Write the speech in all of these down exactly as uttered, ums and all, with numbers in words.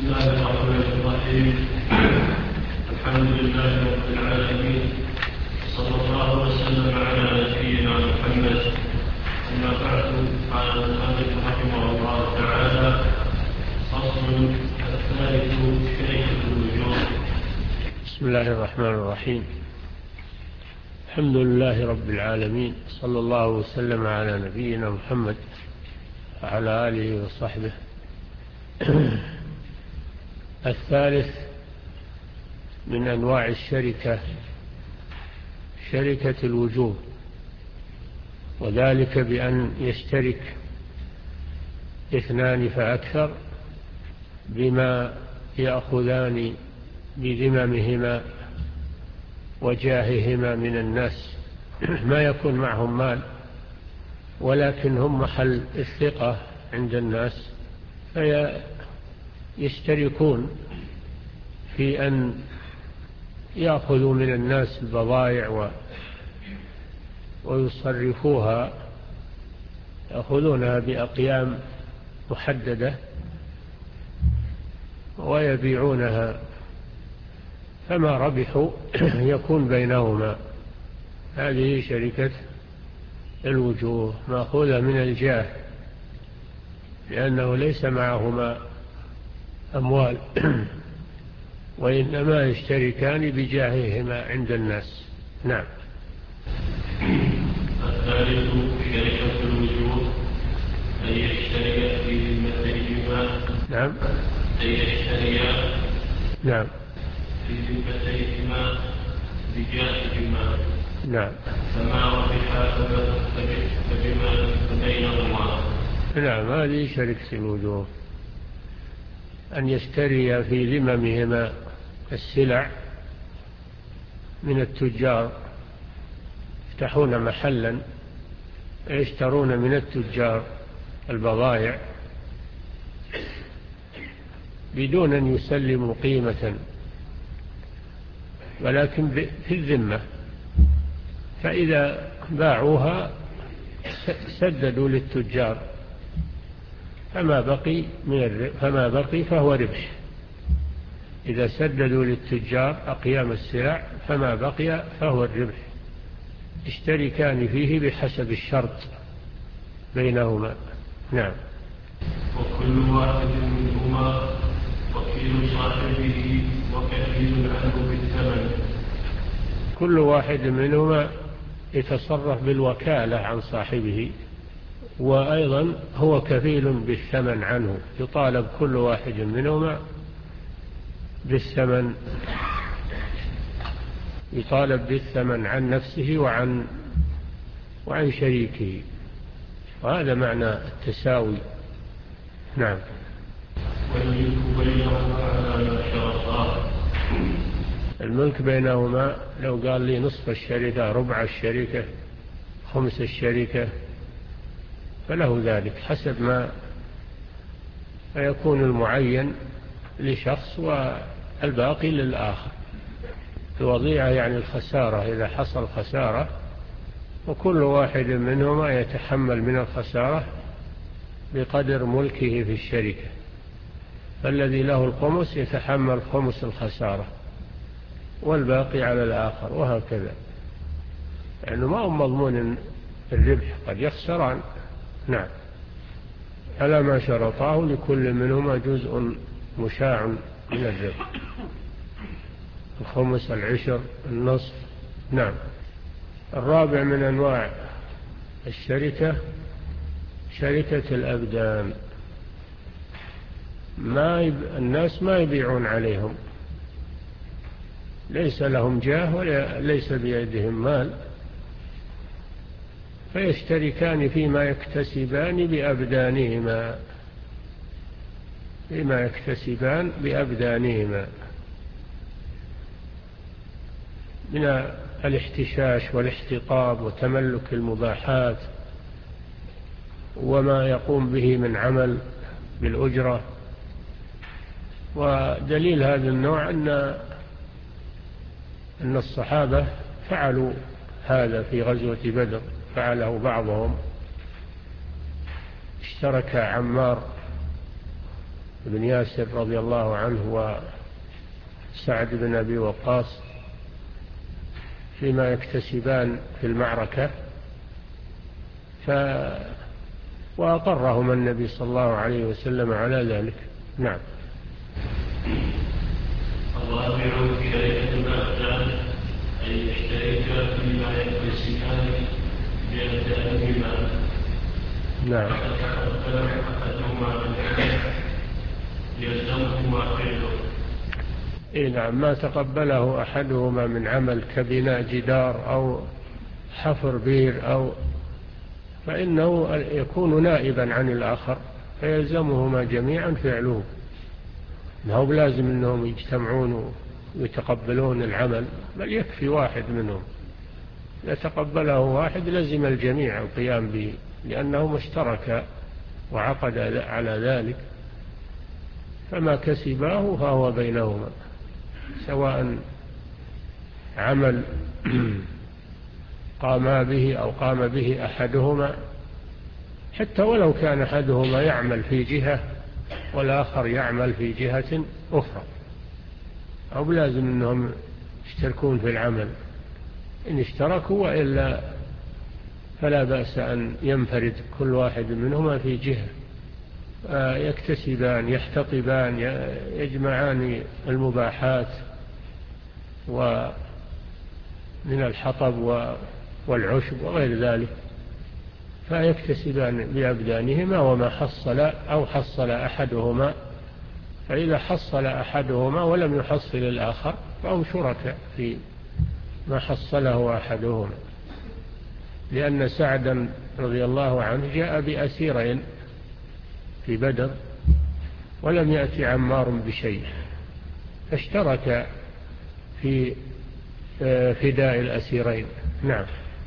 الله الرحمن الرحيم. الحمد لله رب العالمين، صلى الله وسلم على نبينا محمد. أما بعد، قال المؤلف رحمه الله تعالى: فصل الثالث شركة الوجوه. بسم الله الرحمن الرحيم. الحمد لله رب العالمين، صلى الله وسلم على نبينا محمد وعلى آله وصحبه. الثالث من أنواع الشركة شركة الوجوه، وذلك بأن يشترك اثنان فأكثر بما يأخذان بذممهما وجاههما من الناس، ما يكون معهم مال ولكن هم محل الثقة عند الناس، فيشتركون في أن يأخذوا من الناس البضائع ويصرفوها، يأخذونها بأقيام محددة ويبيعونها، فما ربحوا يكون بينهما. هذه شركة الوجوه مأخوذة من الجاه، لأنه ليس معهما أموال وإنما يشتركان بجاههما عند الناس. نعم. الثالث شركة الوجوه، أن يشتري في ذمتيهما. نعم. أن يشتري نعم في ذمتيهما بجاههما. نعم. فما ربح فبما بينهما. نعم، هذه شركة الوجوه، أن يشتري في ذممهما السلع من التجار، يفتحون محلا يشترون من التجار البضائع بدون أن يسلموا قيمة، ولكن في الذمة، فإذا باعوها سددوا للتجار، فما بقي من الربح فما بقي فهو ربح. إذا سددوا للتجار أقيام السلع فما بقي فهو الربح، اشتركان فيه بحسب الشرط بينهما. نعم. وكل واحد منهما وكيل صاحبه وكفيل عنه بالثمن. كل واحد منهما يتصرف بالوكالة عن صاحبه، وأيضا هو كفيل بالثمن عنه، يطالب كل واحد منهما بالثمن، يطالب بالثمن عن نفسه وعن وعن شريكه، وهذا معنى التساوي. نعم. والملك بينهما على ما شرطا. الملك بينهما، لو قال لي نصف الشركة، ربع الشركة، خمس الشركة، فله ذلك حسب ما يكون المعين لشخص والباقي للآخر. الوضيعة يعني الخسارة، إذا حصل خسارة وكل واحد منهما يتحمل من الخسارة بقدر ملكه في الشركة، فالذي له الخمس يتحمل خمس الخسارة والباقي على الآخر، وهكذا، لأنه ما هو مضمون الربح، قد يخسران. نعم. على ما شرطاه لكل منهما جزء مشاع من الربح، الخمس، العشر، النصف. نعم. الرابع من أنواع الشركة شركة الأبدان، ما يب... الناس ما يبيعون عليهم، ليس لهم جاه وليس بيدهم مال، فيشتركان فيما يكتسبان بأبدانهما فيما يكتسبان بأبدانهما من الاحتشاش والاحتطاب وتملك المباحات وما يقوم به من عمل بالأجرة. ودليل هذا النوع أن أن الصحابة فعلوا هذا في غزوة بدر، فعله بعضهم، اشترك عمار بن ياسر رضي الله عنه وسعد بن أبي وقاص فيما يكتسبان في المعركة، ف وأقرهم النبي صلى الله عليه وسلم على ذلك. نعم. الرابع شركة الأبدان أن يشترك فيما يكتسبان بأبدانهما. نعم. فتقبل أحدهما بالحدث يلزمهما فعله. إيه نعم، ما تقبله أحدهما من عمل كبناء جدار أو حفر بير أو فإنه يكون نائبا عن الآخر فيلزمهما جميعا فعله. ما هو لازم أنهم يجتمعون ويتقبلون العمل، بل يكفي واحد منهم. إذا تقبله واحد لزم الجميع القيام به، لأنهما اشتركا وعقد على ذلك، فما كسباه فهو بينهما، سواء عمل قام به أو قام به أحدهما، حتى ولو كان أحدهما يعمل في جهة والآخر يعمل في جهة أخرى، أو لازم أنهم يشتركون في العمل. إن اشتركوا وإلا فلا بأس أن ينفرد كل واحد منهما في جهة، يكتسبان يحتطبان يجمعان المباحات ومن الحطب والعشب وغير ذلك، فيكتسبان بأبدانهما وما حصل أو حصل أحدهما. فإذا حصل أحدهما ولم يحصل الآخر فهم شركاء في ما حصله أحدهما. لأن سعدا رضي الله عنه جاء بأسيرين في بدر ولم يأتي عمار بشيء، فاشترك في فداء الأسيرين. نعم.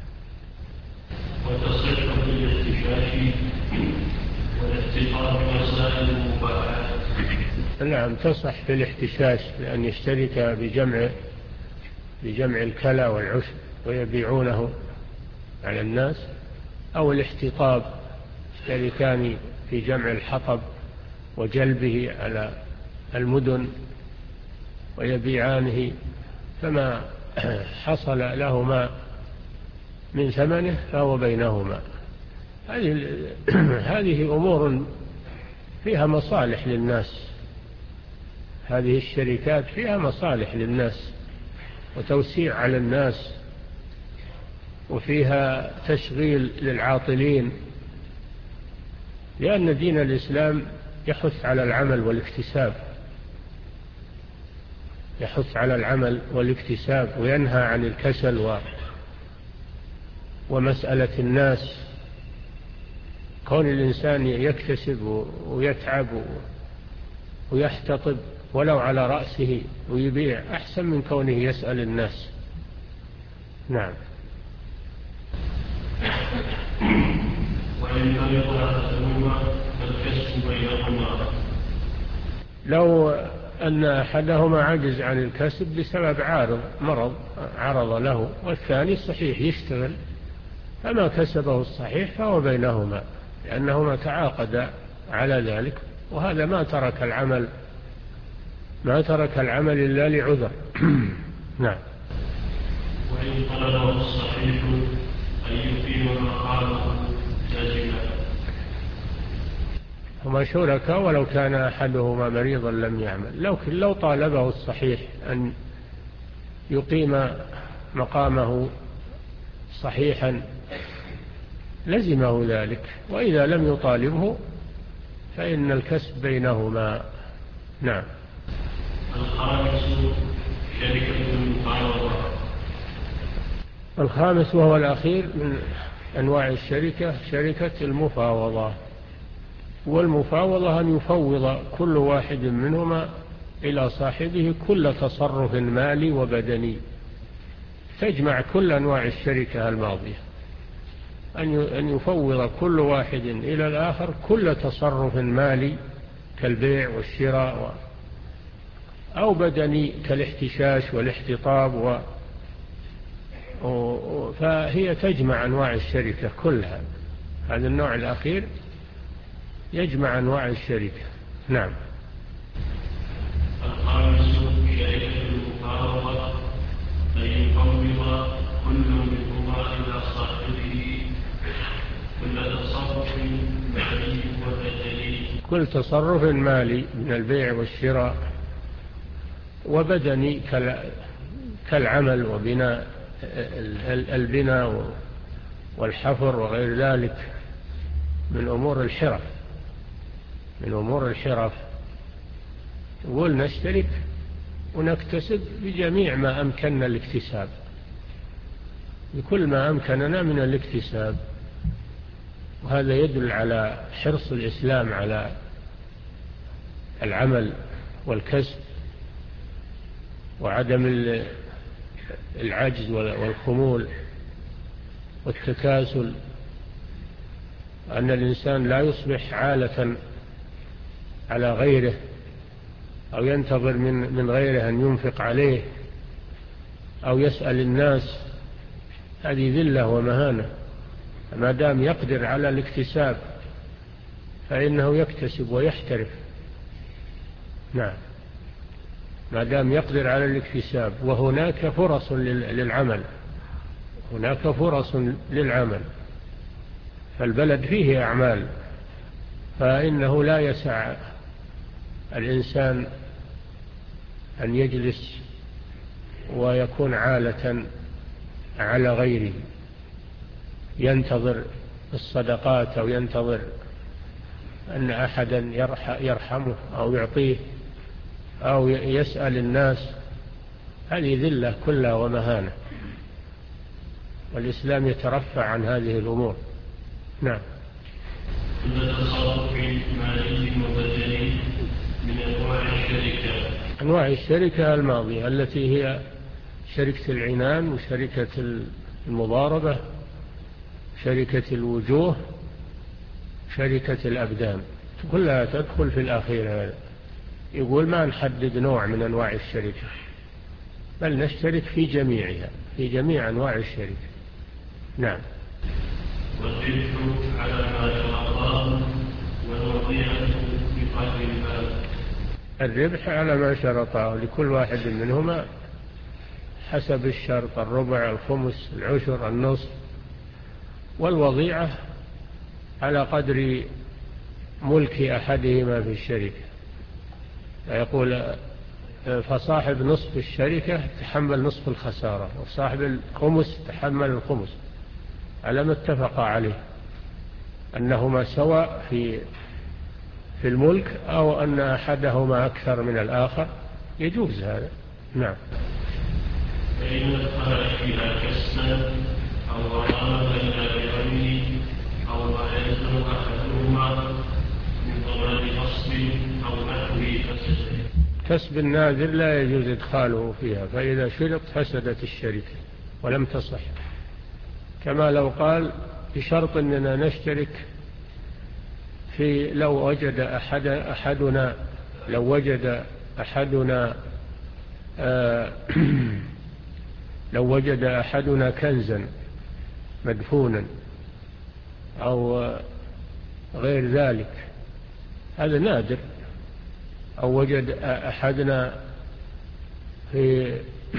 وتصح بالاحتشاش والاحتقار وسائل المباحات. نعم، تصح في الاحتشاش لأن يشترك بجمع بجمع الكلى والعشب ويبيعونه على الناس، أو الاحتطاب يشتركان في جمع الحطب وجلبه على المدن ويبيعانه، فما حصل لهما من ثمنه فهو بينهما. هذه هذه أمور فيها مصالح للناس، هذه الشركات فيها مصالح للناس وتوسيع على الناس، وفيها تشغيل للعاطلين، لأن دين الإسلام يحث على العمل والاكتساب، يحث على العمل والاكتساب وينهى عن الكسل و ومسألة الناس. كون الإنسان يكتسب ويتعب ويحتطب ولو على رأسه ويبيع أحسن من كونه يسأل الناس. نعم. وإن طريق أحدهما فالكسب بينهما. لو أن أحدهما عجز عن الكسب بسبب عارض مرض عرض له والثاني صحيح يشتغل، فما كسبه الصحيح فهو بينهما، لأنهما تعاقدا على ذلك، وهذا ما ترك العمل ما ترك العمل إلا لعذر. نعم. وإن طلبه الصحيح أن يقيم مقامه لازما. هما شركاء ولو كان أحدهما مريضا لم يعمل، لكن لو طالبه الصحيح أن يقيم مقامه صحيحا لزمه ذلك، وإذا لم يطالبه فإن الكسب بينهما. نعم. الخامس شركة المفاوضة. الخامس وهو الأخير من أنواع الشركة شركة المفاوضة، والمفاوضة أن يفوض كل واحد منهما إلى صاحبه كل تصرف مالي وبدني، تجمع كل أنواع الشركة الماضية، أن يفوض كل واحد إلى الآخر كل تصرف مالي كالبيع والشراء و أو بدني كالاحتشاش والاحتطاب و... و... فهي تجمع أنواع الشركة كلها. هذا النوع الأخير يجمع أنواع الشركة. نعم. كل تصرف مالي من البيع والشراء وبدني كالعمل وبناء البناء والحفر وغير ذلك من أمور الحرف من أمور الحرف. نقول نشترك ونكتسب بجميع ما أمكننا الاكتساب، بكل ما أمكننا من الاكتساب. وهذا يدل على حرص الإسلام على العمل والكسب وعدم العجز والخمول والتكاسل، أن الإنسان لا يصبح عالة على غيره أو ينتظر من من غيره أن ينفق عليه أو يسأل الناس. هذه ذلة ومهانة. ما دام يقدر على الاكتساب فإنه يكتسب ويحترف. نعم، ما دام يقدر على الاكتساب. وهناك فرص للعمل، هناك فرص للعمل، فالبلد فيه أعمال، فإنه لا يسع الإنسان أن يجلس ويكون عالة على غيره، ينتظر الصدقات أو ينتظر أن أحدا يرحمه أو يعطيه أو يسأل الناس. هذه ذلة كلها ومهانة، والإسلام يترفع عن هذه الأمور. نعم. التصرف مالي وبدني من أنواع الشركة. أنواع الشركة الماضية التي هي شركة العنان وشركة المضاربة، شركة الوجوه، شركة الأبدان، كلها تدخل في الأخير هذا. يقول ما نحدد نوع من أنواع الشركة، بل نشترك في جميعها، في جميع أنواع الشركة. نعم. والربح على ما شرطاه والوضيعة بقدر المال. الربح على ما شرطاه لكل واحد منهما حسب الشرط، الربع، الخمس، العشر، النصف. والوضيعة على قدر ملك أحدهما في الشركة. يقول فصاحب نصف الشركة تحمل نصف الخسارة، وصاحب الخمس تحمل الخمس، على ما اتفق عليه، أنهما سواء في في الملك أو أن أحدهما أكثر من الآخر، يجوز هذا. نعم. فإن الخرج إلى كسبا أو غرامة إلى بغيره أو ما يلزم أحدهما من ضمان غصب أو نحوه فسد. كسب الناذر لا يجوز إدخاله فيها، فإذا شرط فسدت الشركة ولم تصح. كما لو قال بشرط أننا نشترك في لو وجد أحد أحدنا لو وجد أحدنا آه لو وجد أحدنا كنزا مدفونا أو غير ذلك، هذا نادر. أو وجد أحدنا في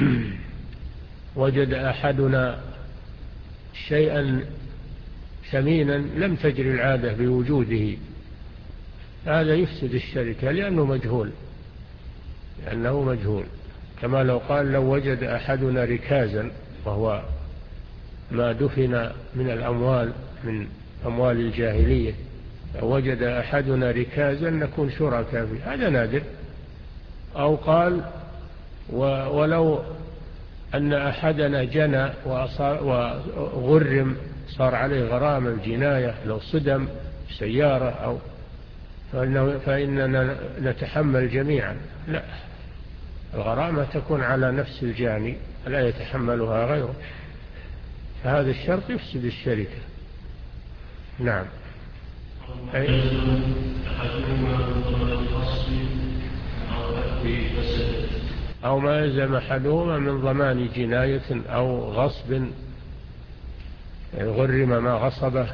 وجد أحدنا شيئا ثمينا لم تجري العادة بوجوده، هذا يفسد الشركة لأنه مجهول لأنه مجهول. كما لو قال لو وجد أحدنا ركازا، وهو ما دفن من الأموال من أموال الجاهلية، لو وجد أحدنا ركازا نكون شركاء فيه، هذا نادر. أو قال ولو أن أحدنا جنى وغرم صار عليه غرامة الجناية، لو صدم سيارة أو فإننا نتحمل جميعا. لا، الغرامة تكون على نفس الجاني لا يتحملها غيره، فهذا الشرط يفسد الشركة. نعم. أي أو ما يلزم أحدهما من ضمان جناية أو غصب، غرم ما غصبه،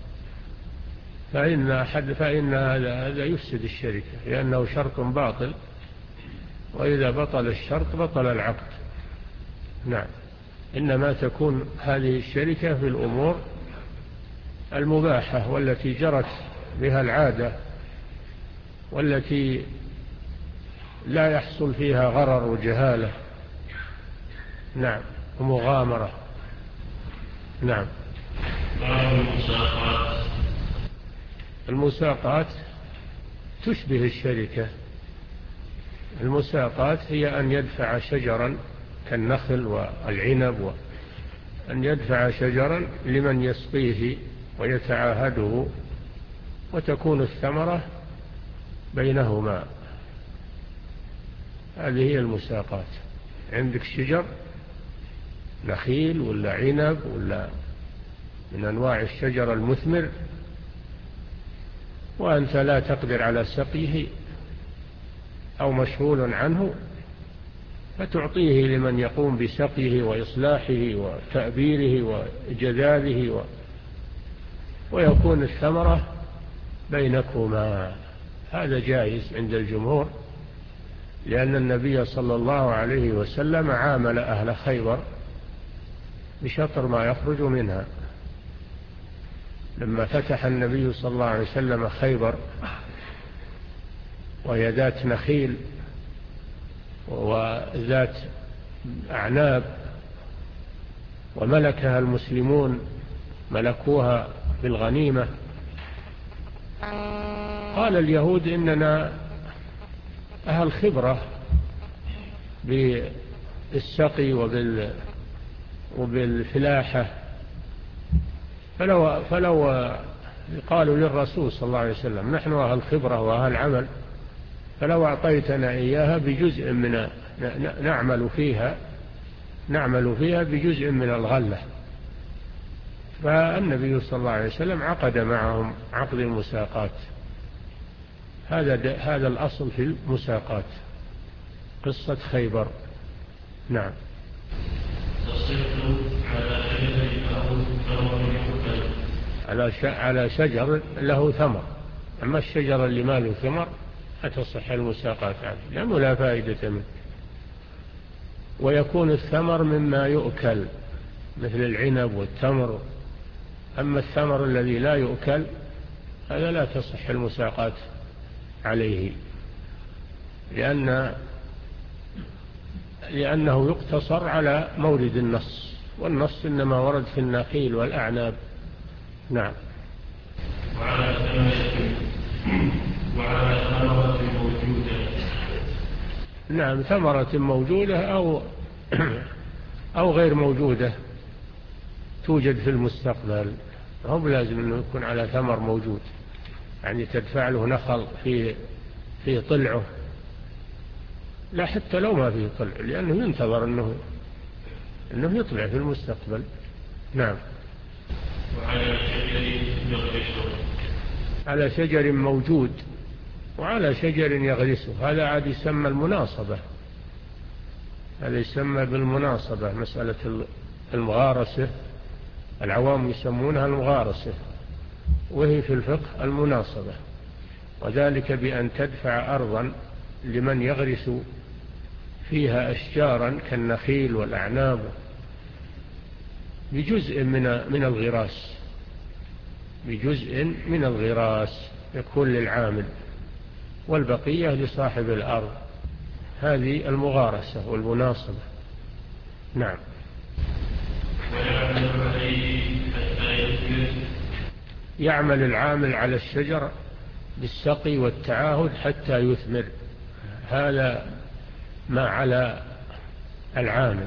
فإن, أحد فإن هذا, هذا يفسد الشركة لأنه شرط باطل، وإذا بطل الشرط بطل العقد. نعم. إنما تكون هذه الشركة في الأمور المباحة والتي جرت بها العادة والتي لا يحصل فيها غرر وجهالة. نعم، ومغامرة. نعم. المساقات. المساقات تشبه الشركة. المساقات هي أن يدفع شجرا كالنخل والعنب، وأن يدفع شجرا لمن يسقيه ويتعاهده، وتكون الثمرة بينهما. هذه هي المساقات. عندك شجر نخيل ولا عنب ولا من أنواع الشجر المثمر، وأنت لا تقدر على سقيه أو مشغول عنه، فتعطيه لمن يقوم بسقيه وإصلاحه وتأبيره وجذاذه و... ويكون الثمرة بينكما. هذا جائز عند الجمهور، لأن النبي صلى الله عليه وسلم عامل أهل خيبر بشطر ما يخرج منها. لما فتح النبي صلى الله عليه وسلم خيبر، وهي ذات نخيل وذات أعناب، وملكها المسلمون، ملكوها بالغنيمة، قال اليهود إننا أهل خبرة بالسقي وبال وبالفلاحة، فلو, فلو قالوا للرسول صلى الله عليه وسلم نحن أهل خبرة وأهل عمل، فلو أعطيتنا إياها بجزء من نعمل فيها نعمل فيها بجزء من الغلة. فالنبي صلى الله عليه وسلم عقد معهم عقد المساقات. هذا هذا الأصل في المساقات، قصة خيبر. نعم. على على شجر له ثمر، أما الشجر اللي ما له ثمر لا تصح المساقات عنه لأنه لا فائدة منه. ويكون الثمر مما يؤكل مثل العنب والتمر. أما الثمر الذي لا يؤكل هذا لا تصح المساقات عليه، لأن لأنه يقتصر على مورد النص، والنص إنما ورد في النخيل والأعناب. نعم. وعلى ثمرة وعلى ثمرة موجودة. نعم، ثمرة موجودة أو أو غير موجودة توجد في المستقبل، هم لازم أنه يكون على ثمر موجود، يعني تدفع له نخل في في طلعه، لا حتى لو ما فيه طلع، لأنه ينتظر أنه أنه يطلع في المستقبل. نعم. وعلى شجر يغرسه. على شجر موجود وعلى شجر يغرسه، هذا عاد يسمى المناصبة، هذا يسمى بالمناصبة، مسألة المغارسة، العوام يسمونها المغارسة، وهي في الفقه المناصبة، وذلك بأن تدفع أرضا لمن يغرس فيها أشجارا كالنخيل والأعناب بجزء من من الغراس، بجزء من الغراس يكون للعامل والبقية لصاحب الأرض. هذه المغارسة والمناصبة. نعم. ويعمل عليه حتى يثمر. يعمل العامل على الشجر بالسقي والتعاهد حتى يثمر، هذا ما على العامل.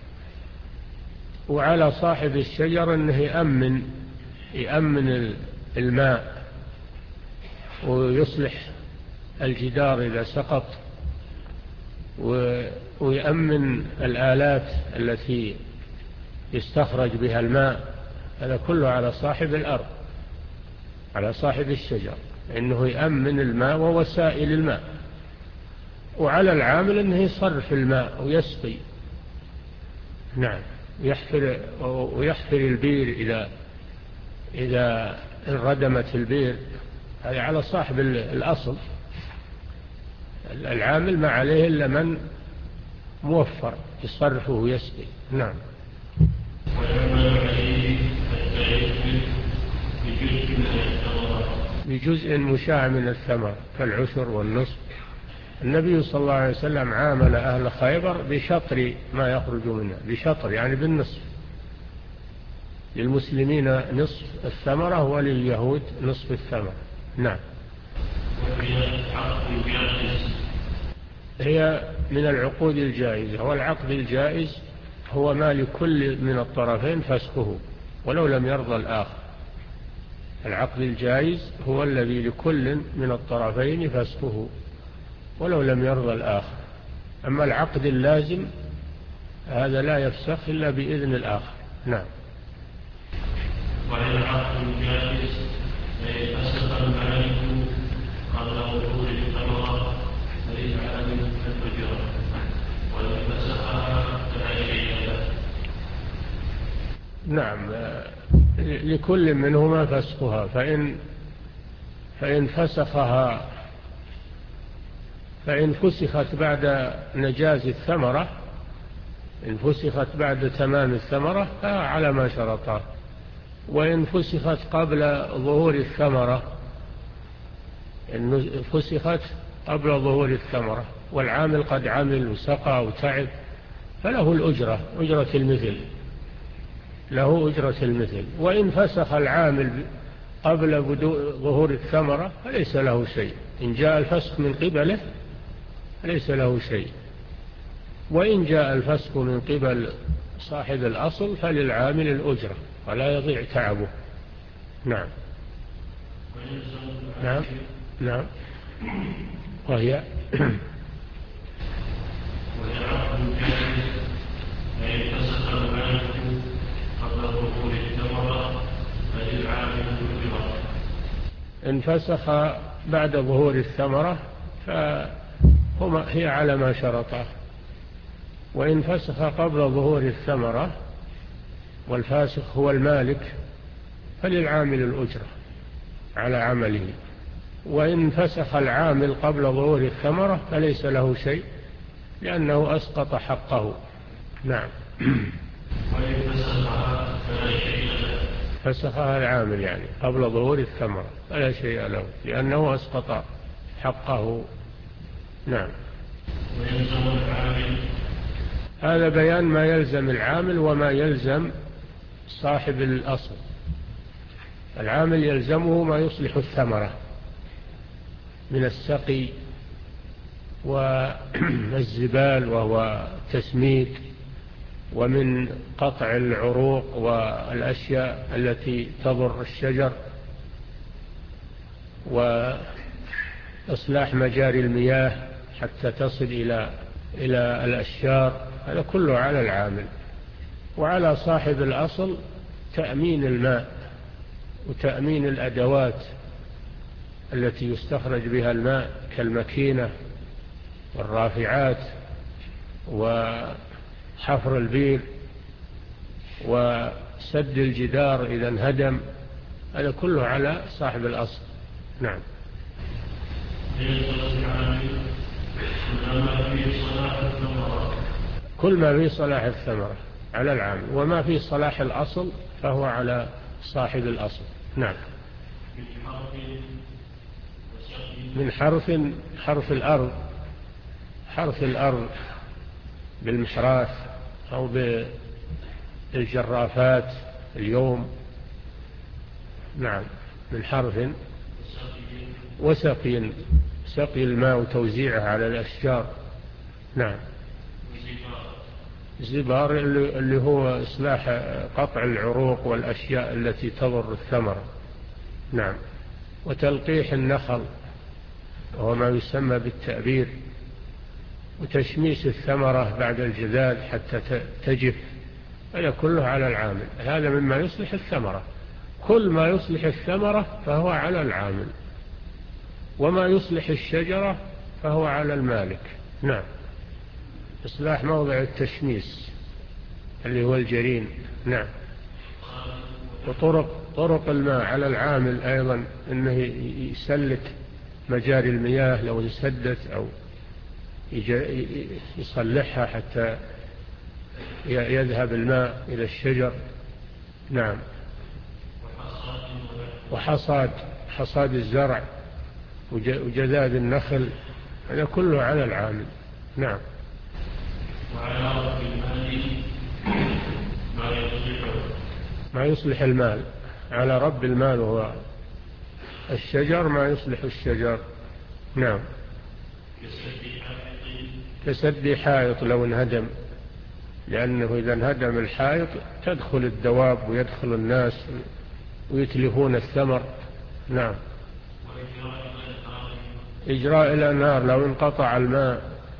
وعلى صاحب الشجر أنه يأمن يأمن الماء ويصلح الجدار إذا سقط، ويأمن الآلات التي يستخرج بها الماء. هذا كله على صاحب الأرض، على صاحب الشجر، إنه يأمن الماء ووسائل الماء. وعلى العامل أنه يصرف الماء ويسقي. نعم. يحفر ويحفر البير إذا إذا انردمت البير، هذا على صاحب الأصل. العامل ما عليه إلا من موفر يصرفه ويسقي. نعم. ويعمل عليه حتى يثمر بجزء من الثمرة. بجزء مشاع من الثمر كالعشر والنصف. النبي صلى الله عليه وسلم عامل أهل خيبر بشطر ما يخرج منها، بشطر يعني بالنصف، للمسلمين نصف الثمرة ولليهود نصف الثمرة. نعم. هي من العقود الجائزة، والعقد الجائز هو ما لكل من الطرفين فسخه ولو لم يرضى الآخر. العقد الجائز هو الذي لكل من الطرفين فسخه ولو لم يرضى الآخر. أما العقد اللازم هذا لا يفسخ إلا بإذن الآخر. نعم. وهي العقد الجائز أي فسخ المالك قبل وصول الثمرة فللعالم الأجرة، وإن فسخها فلا شيء له. نعم، لكل منهما فسخها، فإن فإن فسخها فإن فسخت بعد نجاز الثمرة، إن فسخت بعد تمام الثمرة فعلى ما شرطه، وإن فسخت قبل ظهور الثمرة، إن فسخت قبل ظهور الثمرة والعامل قد عمل وسقى وتعب فله الأجرة، أجرة المثل، له أجرة المثل. وإن فسخ العامل قبل ظهور الثمرة فليس له شيء، إن جاء الفسخ من قبله ليس له شيء. وإن جاء الفسخ من قبل صاحب الأصل فللعامل الأجرة ولا يضيع تعبه. نعم. نعم. نعم. وهي إن فسخ بعد ظهور الثمرة فهما هي على ما شرطه، وإن فسخ قبل ظهور الثمرة والفاسخ هو المالك فللعامل الأجرة على عمله. وإن فسخ العامل قبل ظهور الثمرة فليس له شيء لأنه أسقط حقه. نعم. وإن فسخها فلا شيء له. فسخها العامل يعني قبل ظهور الثمرة فلا شيء له لأنه أسقط حقه. نعم. ويلزم العامل. هذا بيان ما يلزم العامل وما يلزم صاحب الأصل. العامل يلزمه ما يصلح الثمرة من السقي والزبال وهو تسميد، ومن قطع العروق والأشياء التي تضر الشجر، وإصلاح مجاري المياه حتى تصل إلى إلى الأشجار. هذا كله على العامل. وعلى صاحب الأصل تأمين الماء وتأمين الأدوات التي يستخرج بها الماء كالمكينة والرافعات وحفر البير وسد الجدار إذا انهدم. هذا كله على صاحب الأصل. نعم. كل ما في صلاح الثمرة على العامل، وما في صلاح الأصل فهو على صاحب الأصل. نعم. من حرث، حرث الأرض، حرث الأرض بالمحراث أو بالجرافات اليوم. نعم. من حرث وسقي، سقي الماء وتوزيعه على الأشجار. نعم. زبار اللي هو إصلاح قطع العروق والأشياء التي تضر الثمرة. نعم. وتلقيح النخل وهو ما يسمى بالتأبير، وتشميس الثمرة بعد الجذاذ حتى تجف. هذا كله على العامل. هذا مما يصلح الثمرة. كل ما يصلح الثمرة فهو على العامل، وما يصلح الشجرة فهو على المالك. نعم. إصلاح موضع التشميس اللي هو الجرين. نعم. وطرق طرق الماء على العامل أيضا، إنه يسلك مجاري المياه لو انسدت أو يصلحها حتى يذهب الماء إلى الشجر. نعم. وحصاد، حصاد الزرع وجذاذ النخل، هذا كله على العامل. نعم. وعلى رب المال ما يصلح ما يصلح المال، على رب المال هو الشجر، ما يصلح الشجر. نعم. كسد حائط لو انهدم، لأنه إذا انهدم الحائط تدخل الدواب ويدخل الناس ويتلفون الثمر. نعم. إجراء الأنهار لو انقطع الماء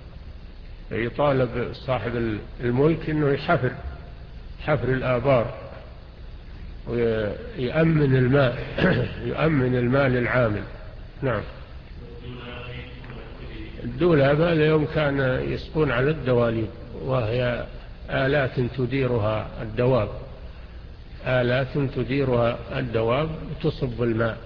يطالب صاحب الملك أنه يحفر حفر الآبار ويأمن الماء يؤمن الماء للعامل. نعم. الدولاب هذا يوم كان يسقون على الدواليب، وهي آلات تديرها الدواب آلات تديرها الدواب تصب الماء.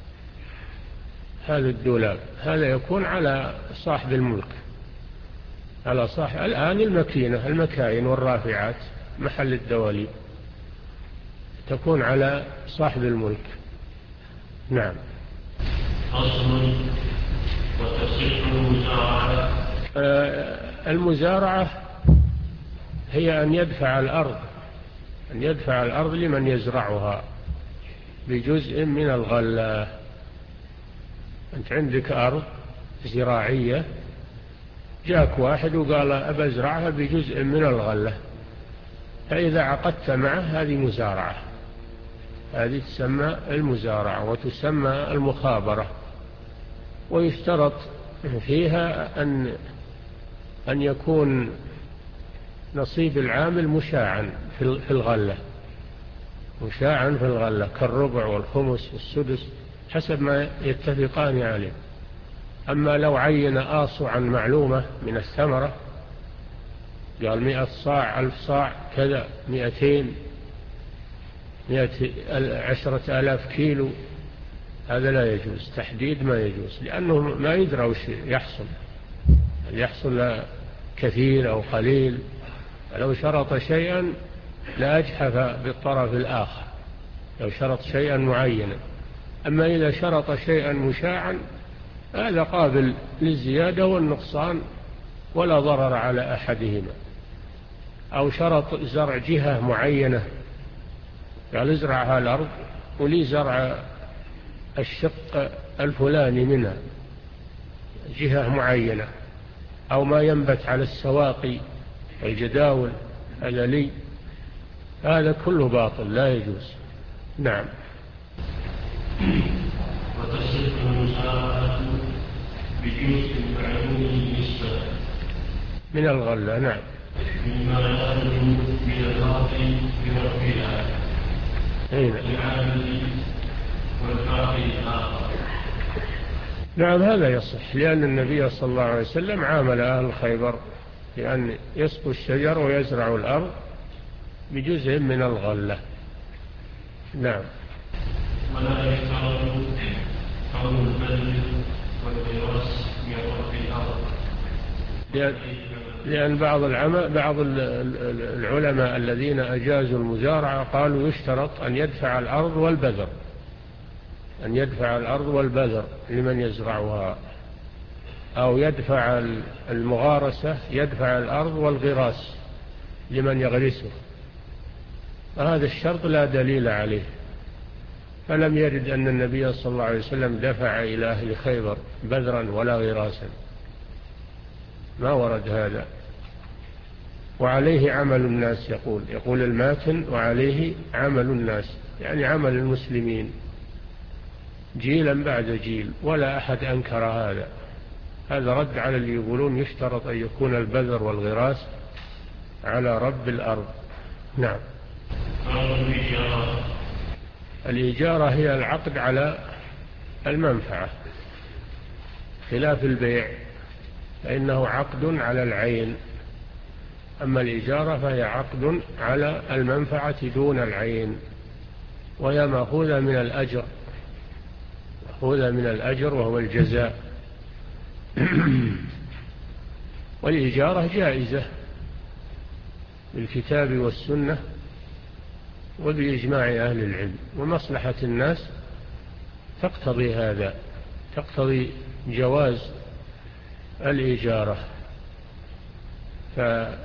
هذا الدولاب هذا يكون على صاحب الملك، على صاحب. الآن المكينة المكاين والرافعات محل الدواليب تكون على صاحب الملك. نعم. أصل وتصح المزارعة. المزارعة هي أن يدفع الأرض أن يدفع الأرض لمن يزرعها بجزء من الغلة. أنت عندك أرض زراعية، جاك واحد وقال أبى أزرعها بجزء من الغلة، فإذا عقدت معه هذه مزارعة، هذه تسمى المزارعة وتسمى المخابرة. ويشترط فيها أن أن يكون نصيب العامل مشاعا في الغلة، مشاعا في الغلة كالربع والخمس والسدس حسب ما يتفقان عليه. أما لو عين آصعا معلومة من الثمرة، قال مئة صاع ألف صاع كذا مئتين مئة عشرة آلاف كيلو، هذا لا يجوز، تحديد ما يجوز، لأنه ما يدرى وش يحصل، يحصل كثير أو قليل. لو شرط شيئا لأجحف بالطرف الآخر، لو شرط شيئا معينا. أما إذا شرط شيئا مشاعا هذا قابل للزيادة والنقصان ولا ضرر على أحدهما. أو شرط زرع جهة معينة، قال ازرعها الأرض ولي زرع الشق الفلاني منها، جهة معينة. أو ما ينبت على السواقي الجداول هذا لي، هذا كله باطل لا يجوز. نعم. وتصح المزارعة بجزء معلوم نسبة من الغلة. نعم. مما يخرج من الأرض بربها العامل والباقي الآخر. نعم هذا يصح، لأن النبي صلى الله عليه وسلم عامل أهل خيبر بأن يسقوا الشجر ويزرعوا الأرض بجزء من الغلة. نعم. ولا يشترط كون البذل والغراس من رب الأرض، لأن بعض العلماء بعض العلماء الذين أجازوا المزارعة قالوا يشترط أن يدفع الأرض والبذر، أن يدفع الأرض والبذر لمن يزرعها، أو يدفع المغارسة يدفع الأرض والغراس لمن يغرسه. هذا الشرط لا دليل عليه، فلم يرد أن النبي صلى الله عليه وسلم دفع إلى أهل خيبر بذرا ولا غراسا، ما ورد هذا. وعليه عمل الناس، يقول يقول الماتن وعليه عمل الناس، يعني عمل المسلمين جيلا بعد جيل، ولا أحد أنكر هذا. هذا رد على اللي يقولون يشترط أن يكون البذر والغراس على رب الأرض. نعم. الإجارة هي العقد على المنفعة، خلاف البيع فإنه عقد على العين، أما الإجارة فهي عقد على المنفعة دون العين، وهي مأخوذة من الأجر، مأخوذة من الأجر وهو الجزاء. والإجارة جائزة بالكتاب والسنة وبإجماع أهل العلم، ومصلحة الناس تقتضي هذا، تقتضي جواز الإجارة، فهي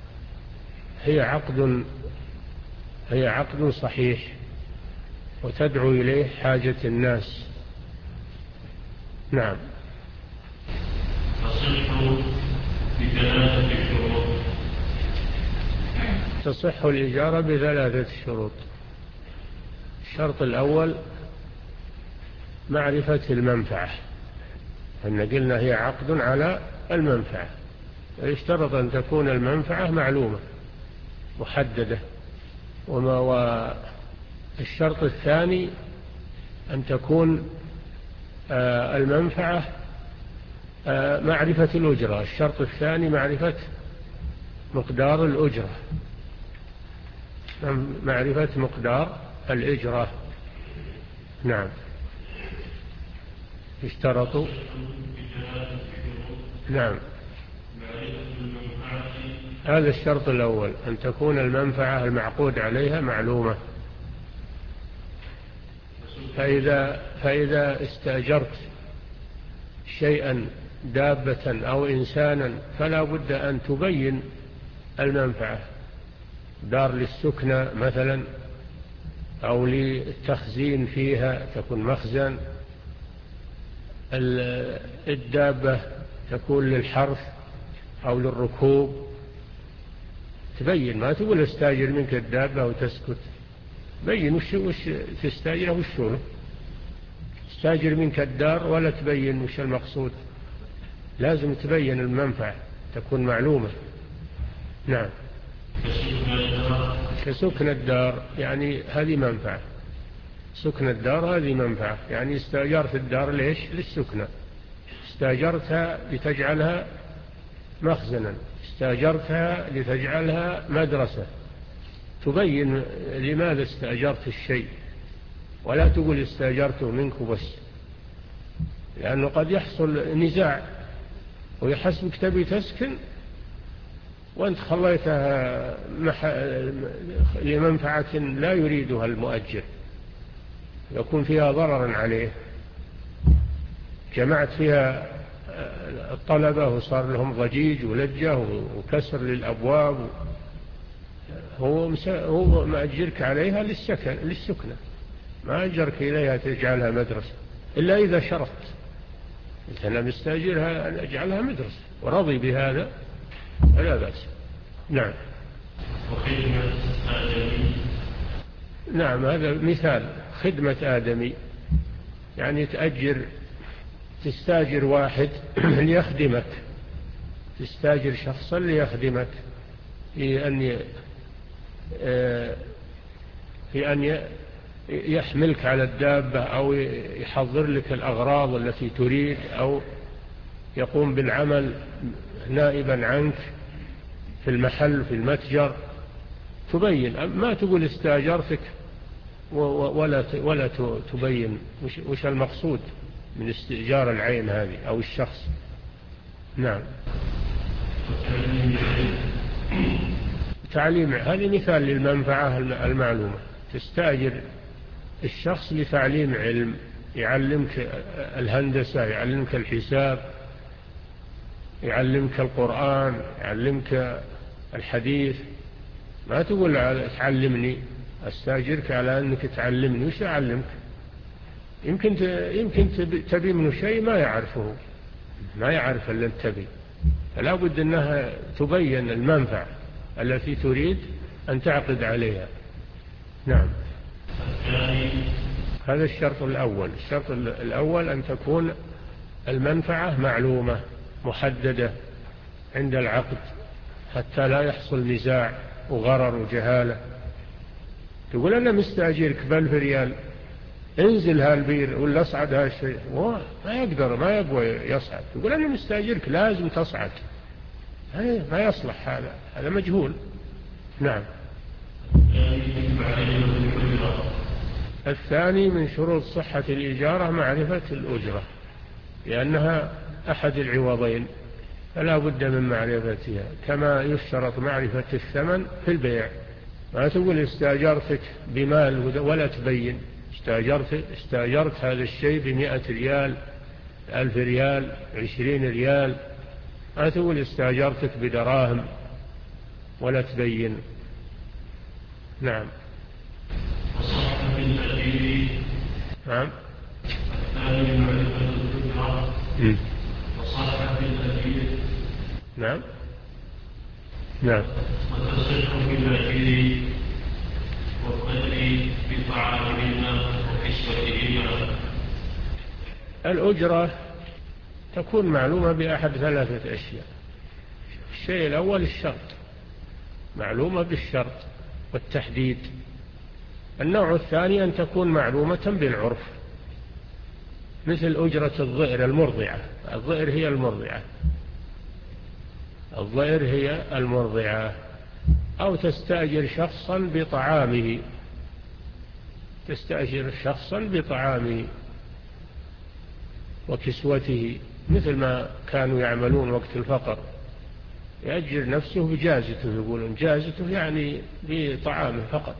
عقد هي عقد صحيح وتدعو إليه حاجة الناس. نعم. تصح بثلاثة شروط. تصح الإجارة بثلاثة شروط. الشرط الأول معرفة المنفعة، أن قلنا هي عقد على المنفعة، يشترط أن تكون المنفعة معلومة محددة. وما والشرط الثاني أن تكون المنفعة معرفة الأجرة. الشرط الثاني معرفة مقدار الأجرة، معرفة مقدار الأجرة. نعم. اشترطوا. نعم. هذا الشرط الأول، أن تكون المنفعة المعقود عليها معلومة. فإذا, فإذا استأجرت شيئا دابة أو إنسانا فلا بد أن تبين المنفعة، دار للسكنة مثلا أو للتخزين فيها تكون مخزن، الدابة تكون للحرث أو للركوب، تبين، ما تقول استاجر منك الدابة وتسكت، بين وش, وش تستاجره وش استاجر منك الدار ولا تبين وش المقصود، لازم تبين المنفعة تكون معلومة. نعم. كسكن الدار يعني هذه منفعة، سكن الدار هذه منفعة، يعني استاجرت الدار ليش؟ للسكنة، استاجرتها لتجعلها مخزنا، استاجرتها لتجعلها مدرسة، تبين لماذا استاجرت الشيء، ولا تقول استاجرته منك بس، لأنه قد يحصل نزاع ويحسبك تبي تسكن وانت خليتها لمنفعة لا يريدها المؤجر، يكون فيها ضررا عليه، جمعت فيها الطلبة وصار لهم ضجيج ولجة وكسر للأبواب، هو هو مأجرك عليها للسكن للسكنة، ما أجرك إليها تجعلها مدرسة، إلا إذا شرط أنا مستأجرها أن أجعلها مدرسة ورضي بهذا فلا بأس. نعم. وخدمة آدمي. نعم، هذا مثال خدمة آدمي، يعني تأجر، تستاجر واحد ليخدمك، تستاجر شخصا ليخدمك في أن في أن يحملك على الدابة أو يحضر لك الأغراض التي تريد أو يقوم بالعمل نائبا عنك في المحل في المتجر، تبين، ما تقول استاجرتك ولا ولا تبين وش المقصود من استئجار العين هذه أو الشخص. نعم. تعليم، هذه مثال للمنفعة المعلومة، تستأجر الشخص لتعليم علم، يعلمك الهندسة، يعلمك الحساب، يعلمك القرآن، يعلمك الحديث، ما تقول تعلمني، استاجرك على أنك تعلمني، وش أعلمك؟ يمكن يمكن تبي منه شيء ما يعرفه، ما يعرف إلا تبي، فلا بد أنها تبين المنفعة التي تريد أن تعقد عليها. نعم. هذا الشرط الأول. الشرط الأول أن تكون المنفعة معلومة محددة عند العقد حتى لا يحصل نزاع وغرر وجهالة، تقول أنا مستأجرك بألف ريال، انزل هالبير ولا اصعد هالشيء، ما يقدر، ما يبغى يصعد، تقول أنا مستأجرك لازم تصعد، ما يصلح هذا، هذا مجهول. نعم. الثاني من شروط صحة الإجارة معرفة الأجرة، لأنها أحد العوضين فلا بد من معرفتها، كما يشترط معرفة الثمن في البيع، ما تقول استاجرتك بمال ولا تبين استأجرت, استأجرت هذا الشيء بمئة ريال، ألف ريال، عشرين ريال، ما تقول استأجرتك بدراهم ولا تبين. نعم. وصح بالأجير. نعم. الثاني معرفة الفكرة. وصح بالأجير. نعم. نعم. وتصح بالأجير والقدر بطعامهما وكسوتهما. الأجرة تكون معلومة بأحد ثلاثة أشياء. الشيء الأول الشرط، معلومة بالشرط والتحديد. النوع الثاني أن تكون معلومة بالعرف، مثل أجرة الظئر المرضعة. الظئر هي المرضعة، الظئر هي المرضعة. أو تستأجر شخصا بطعامه، تستأجر شخصا بطعامه وكسوته، مثل ما كانوا يعملون وقت الفقر، يأجر نفسه بجازته، يقولون جازته يعني بطعامه فقط،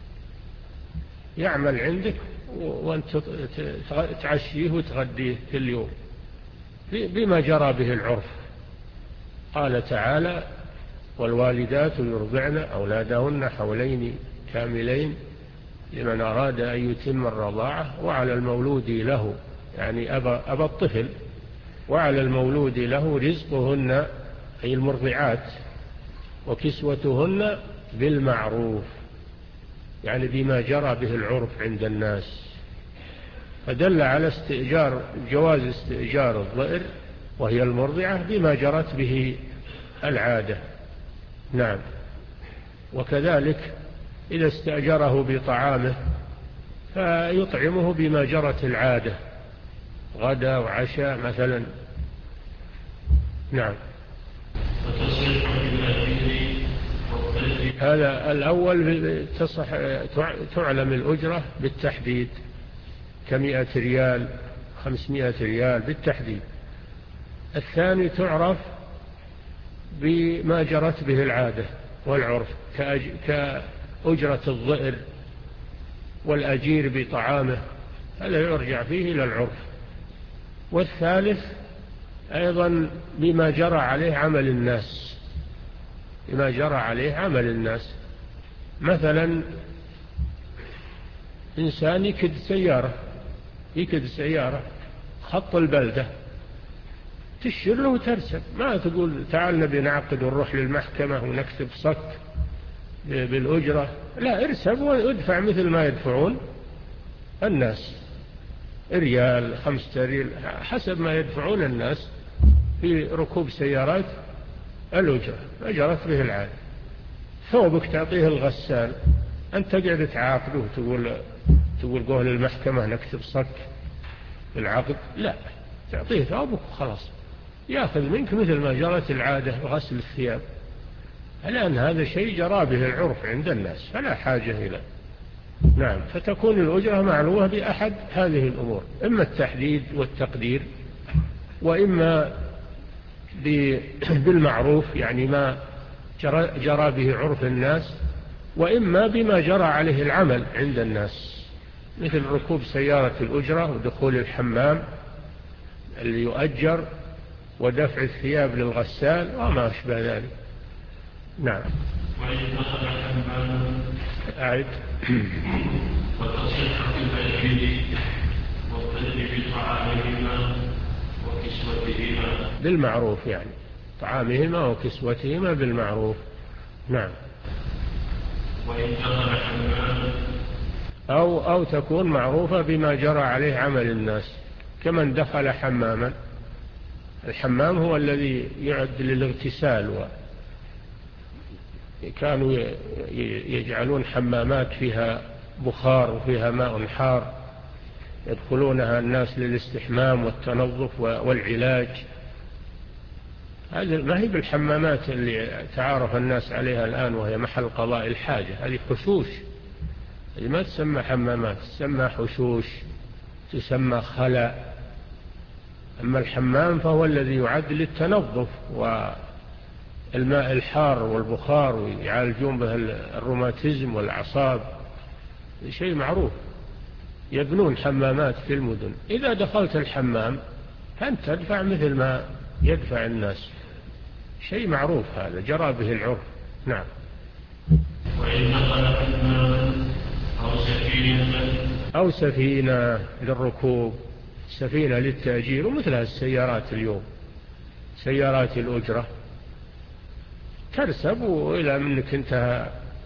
يعمل عندك وأنت تعشيه وتغديه في اليوم بما جرى به العرف. قال تعالى: والوالدات يرضعن أولادهن حولين كاملين لمن أراد أن يتم الرضاعة وعلى المولود له، يعني أبا, أبا الطفل، وعلى المولود له رزقهن أي المرضعات وكسوتهن بالمعروف، يعني بما جرى به العرف عند الناس. فدل على استئجار جواز استئجار الظئر وهي المرضعة بما جرت به العادة. نعم. وكذلك إذا استأجره بطعامه فيطعمه بما جرت العادة، غدا وعشاء مثلا. نعم. هذا الأول تصح تعلم الأجرة بالتحديد، كمئة ريال، خمسمائة ريال بالتحديد. الثاني تعرف بما جرت به العادة والعرف، كأجرة الظئر والأجير بطعامه، هذا يرجع فيه إلى العرف. والثالث أيضا بما جرى عليه عمل الناس، بما جرى عليه عمل الناس. مثلا إنسان يكد سيارة، يكد سيارة خط البلدة، تشير له وترسل، ما تقول تعال نبي نعقد ونروح للمحكمة ونكتب صك بالأجرة، لا، ارسل وادفع مثل ما يدفعون الناس، ريال، خمسة ريال، حسب ما يدفعون الناس في ركوب سيارات الأجرة، أجرت به العادة. ثوبك تعطيه الغسال، أنت قاعد تعاقده وتقول تقول قول المحكمة نكتب صك بالعقد، لا، تعطيه ثوبك وخلاص، يأخذ منك مثل ما جرت العادة غسل الثياب، لأن هذا شيء جرى به العرف عند الناس فلا حاجة إلى. نعم. فتكون الأجرة معلومة بأحد هذه الأمور، إما التحديد والتقدير، وإما بالمعروف يعني ما جرى, جرى به عرف الناس، وإما بما جرى عليه العمل عند الناس، مثل ركوب سيارة الأجرة ودخول الحمام اللي يؤجر ودفع الثياب للغسال وما أشبه ذلك. نعم. وإن دخل حماما أعد. وتصح في الأجير والقدر بطعامهما وكسوتهما بالمعروف، يعني طعامهما وكسوتهما بالمعروف. نعم. وإن دخل حماما أو, أو تكون معروفة بما جرى عليه عمل الناس، كمن دخل حماما. الحمام هو الذي يعد للاغتسال، وكانوا يجعلون حمامات فيها بخار وفيها ماء حار يدخلونها الناس للاستحمام والتنظف والعلاج. هذه ما هي بالحمامات اللي تعارف الناس عليها الآن وهي محل قضاء الحاجة، هذه حشوش، هذه ما تسمى حمامات، تسمى حشوش، تسمى خلاء. أما الحمام فهو الذي يعد للتنظف والماء الحار والبخار، ويعالجون به الروماتيزم والأعصاب، شيء معروف. يبنون حمامات في المدن، إذا دخلت الحمام فأنت تدفع مثل ما يدفع الناس، شيء معروف هذا جرى به العرف. نعم. وإن دخل حماما أو سفينة أو سفينة للركوب، سفينة للتأجير، ومثلها السيارات اليوم، سيارات الأجرة، ترسب وإلى منك انتهى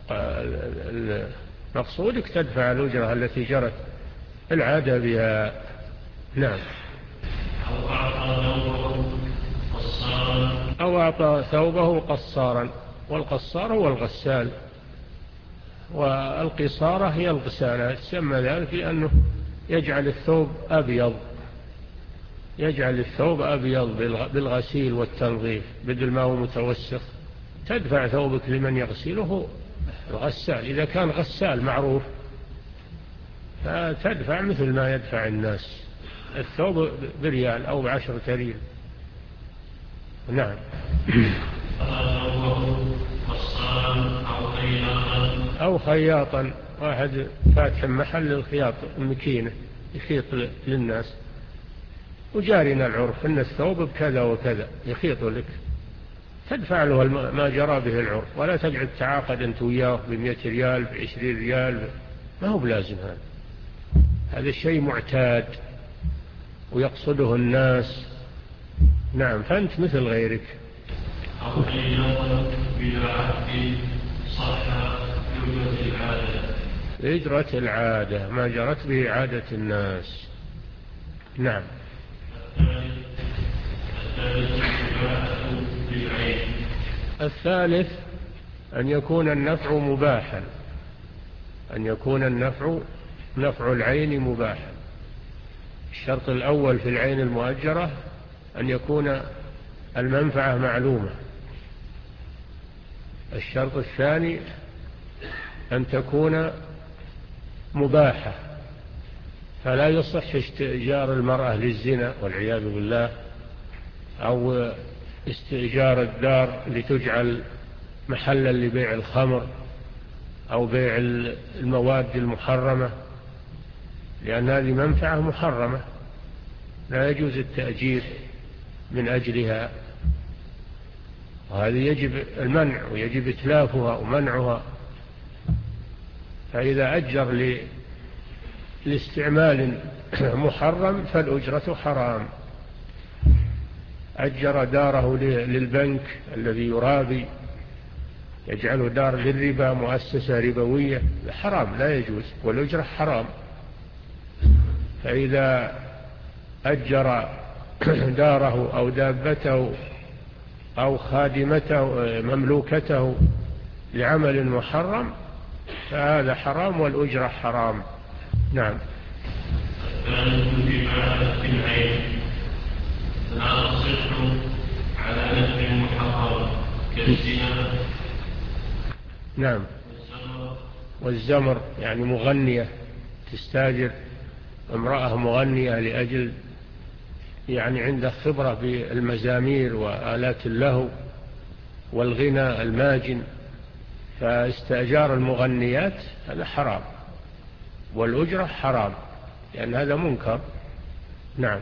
مقصودك تدفع الأجرة التي جرت العادة بها. نعم. أو أعطى ثوبه قصارا أو أعطى ثوبه قصارا، والقصار هو الغسال، والقصارة هي الغسالة، تسمى ذلك لأنه يجعل الثوب أبيض، يجعل الثوب أبيض بالغسيل والتنظيف بدل ما هو متوسخ. تدفع ثوبك لمن يغسله الغسال، إذا كان غسال معروف فتدفع مثل ما يدفع الناس، الثوب بريال أو بعشرة ريال. نعم. أو خياطا، واحد فاتح محل الخياط المكينة يخيط للناس، وجارنا العرف أن الثوب بكذا وكذا يخيط لك، تدفع له ما جرى به العرف، ولا تقعد تعاقد أنت وياه بمئة ريال بعشرين ريال، ما هو بلازم هذا، هذا الشيء معتاد ويقصده الناس. نعم. فأنت مثل غيرك. أو خياطا بلا عهد صح بأجرة العادة، بأجرة العادة ما جرت به عادة الناس. نعم. الثالث أن يكون النفع مباحا، أن يكون النفع نفع العين مباحا. الشرط الأول في العين المؤجرة أن يكون المنفعة معلومة. الشرط الثاني أن تكون مباحة، فلا يصح استئجار المرأة للزنا والعياذ بالله، أو استئجار الدار لتجعل محلا لبيع الخمر أو بيع المواد المحرمة، لأن هذه منفعة محرمة لا يجوز التأجير من أجلها، وهذه يجب المنع ويجب إتلافها ومنعها. فإذا أجر لاستعمال محرم فالأجرة حرام. أجر داره للبنك الذي يرابي، يجعله دار للربا، مؤسسة ربوية، حرام لا يجوز، والأجرة حرام. فإذا أجر داره أو دابته أو خادمته مملوكته لعمل محرم فهذا حرام والأجرة حرام. نعم. لا تصح على نفع محرم كالزنا. نعم. والزمر يعني مغنية، تستاجر امرأة مغنية لأجل يعني عنده خبرة بالمزامير وآلات اللهو والغنى الماجن، فاستأجار المغنيات هذا حرام، والأجرة حرام، لأن هذا منكر. نعم.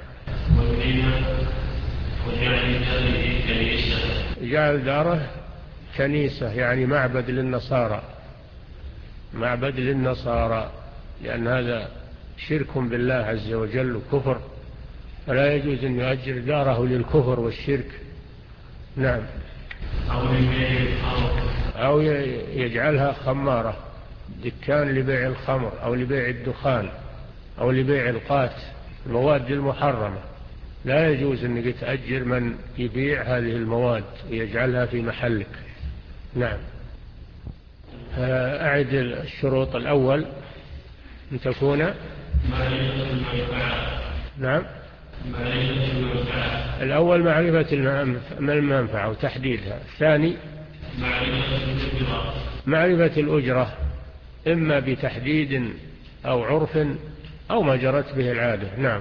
جعل داره كنيسة يعني معبد للنصارى، معبد للنصارى، لأن هذا شرك بالله عز وجل وكفر، فلا يجوز أن يؤجر داره للكفر والشرك. نعم. أو يجعلها خمارة، دكان لبيع الخمر أو لبيع الدخان أو لبيع القات، المواد المحرمة، لا يجوز أنك تأجر من يبيع هذه المواد ويجعلها في محلك. نعم. أعد الشروط. الأول أن تكون نعم الأول معرفة المنفعة وتحديدها. الثاني معرفة الأجرة، إما بتحديد أو عرف أو ما جرت به العادة. نعم.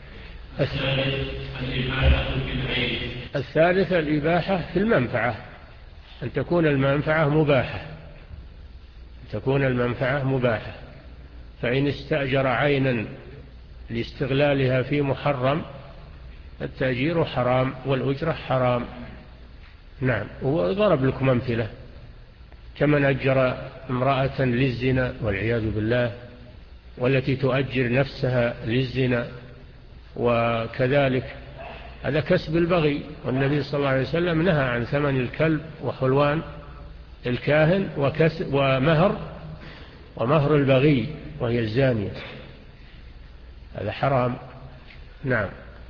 الثالث الإباحة في المنفعة، أن تكون المنفعة مباحة، تكون المنفعة مباحة، فإن استأجر عينا لاستغلالها في محرم التأجير حرام والأجرة حرام. نعم. وضرب لكم أمثلة كمن أجر امرأة للزنا والعياذ بالله، والتي تؤجر نفسها للزنا، وكذلك هذا كسب البغي. والنبي صلى الله عليه وسلم نهى عن ثمن الكلب وحلوان الكاهن وكسب ومهر ومهر البغي وهي الزانية، هذا حرام. نعم.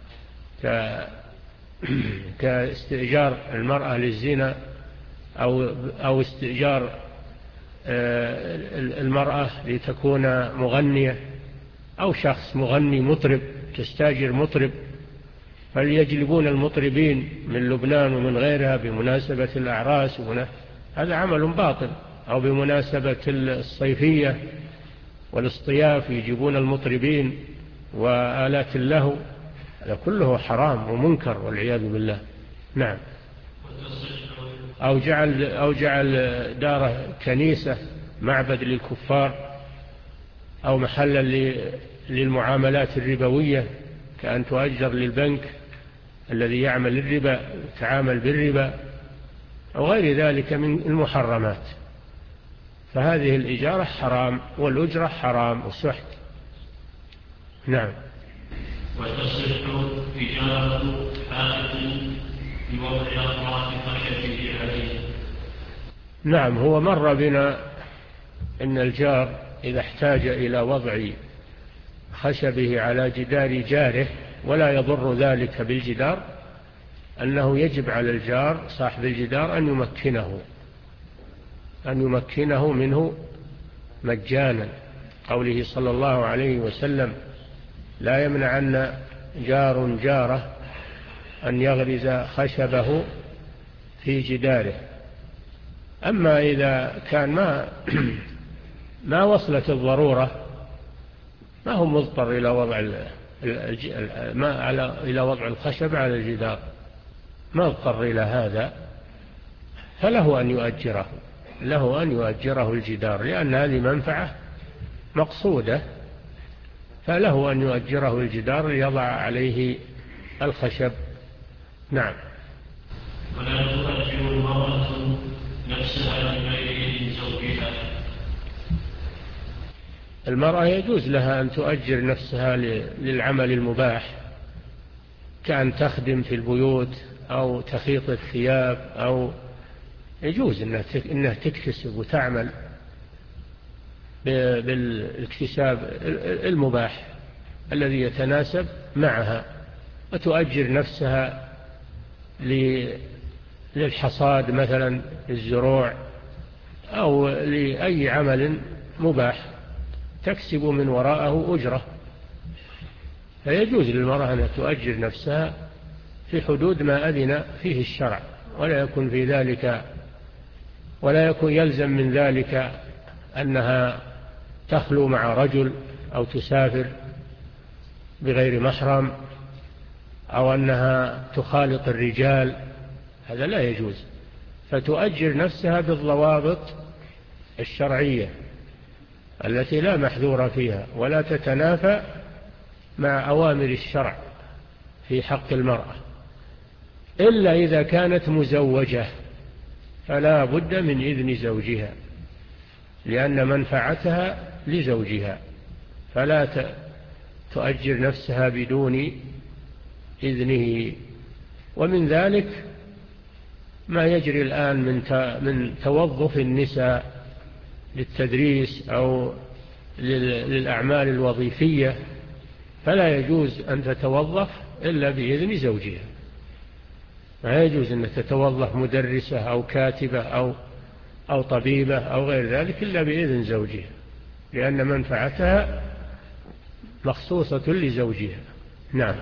كاستئجار المرأة للزنا أو أو استئجار المرأة لتكون مغنية، أو شخص مغني مطرب تستاجر مطرب فليجلبون المطربين من لبنان ومن غيرها بمناسبة الأعراس، هذا عمل باطل. أو بمناسبة الصيفية والاصطياف يجيبون المطربين وآلات اللهو، هذا كله حرام ومنكر والعياذ بالله. نعم. أو جعل, أو جعل داره كنيسة معبد للكفار، أو محلا للمعاملات الربوية، كأن تؤجر للبنك الذي يعمل الربا يتعامل بالربا أو غير ذلك من المحرمات. فهذه الإجارة حرام والأجرة حرام والسحت. نعم. وتصح إجارة حائط بوضع أطراف خشبه عليه. نعم. هو مر بنا أن الجار إذا احتاج إلى وضع خشبه على جدار جاره ولا يضر ذلك بالجدار، أنه يجب على الجار صاحب الجدار أن يمكنه أن يمكنه منه مجانا. قوله صلى الله عليه وسلم: لا يمنعن جار جاره أن يغرز خشبه في جداره. أما إذا كان ما ما وصلت الضرورة، ما هو مضطر إلى وضع ما على إلى وضع الخشب على الجدار، ما اضطر إلى هذا، فله أن يؤجره له أن يؤجره الجدار، لأن هذه منفعة مقصودة، فله أن يؤجره الجدار ليضع عليه الخشب. نعم. ولا تؤجر المرأة نفسها لغير زوجها. المرأة يجوز لها أن تؤجر نفسها للعمل المباح، كأن تخدم في البيوت أو تخيط الثياب، أو يجوز إنها تكتسب وتعمل بالاكتساب المباح الذي يتناسب معها، وتؤجر نفسها للحصاد مثلا الزروع أو لأي عمل مباح تكسب من وراءه أجرة، فيجوز للمرأة أن تؤجر نفسها في حدود ما أذن فيه الشرع، ولا يكون في ذلك ولا يكون يلزم من ذلك أنها تخلو مع رجل أو تسافر بغير محرم أو أنها تخالط الرجال، هذا لا يجوز. فتؤجر نفسها بالضوابط الشرعية التي لا محذور فيها ولا تتنافى مع أوامر الشرع في حق المرأة، إلا إذا كانت مزوجة فلا بد من إذن زوجها، لأن منفعتها لزوجها، فلا تؤجر نفسها بدون إذنه. ومن ذلك ما يجري الآن من من توظف النساء للتدريس أو للأعمال الوظيفية، فلا يجوز أن تتوظف إلا بإذن زوجها، ما يجوز أن تتوظف مدرسة أو كاتبة أو أو طبيبة أو غير ذلك إلا بإذن زوجها، لأن منفعتها مخصوصة لزوجها. نعم.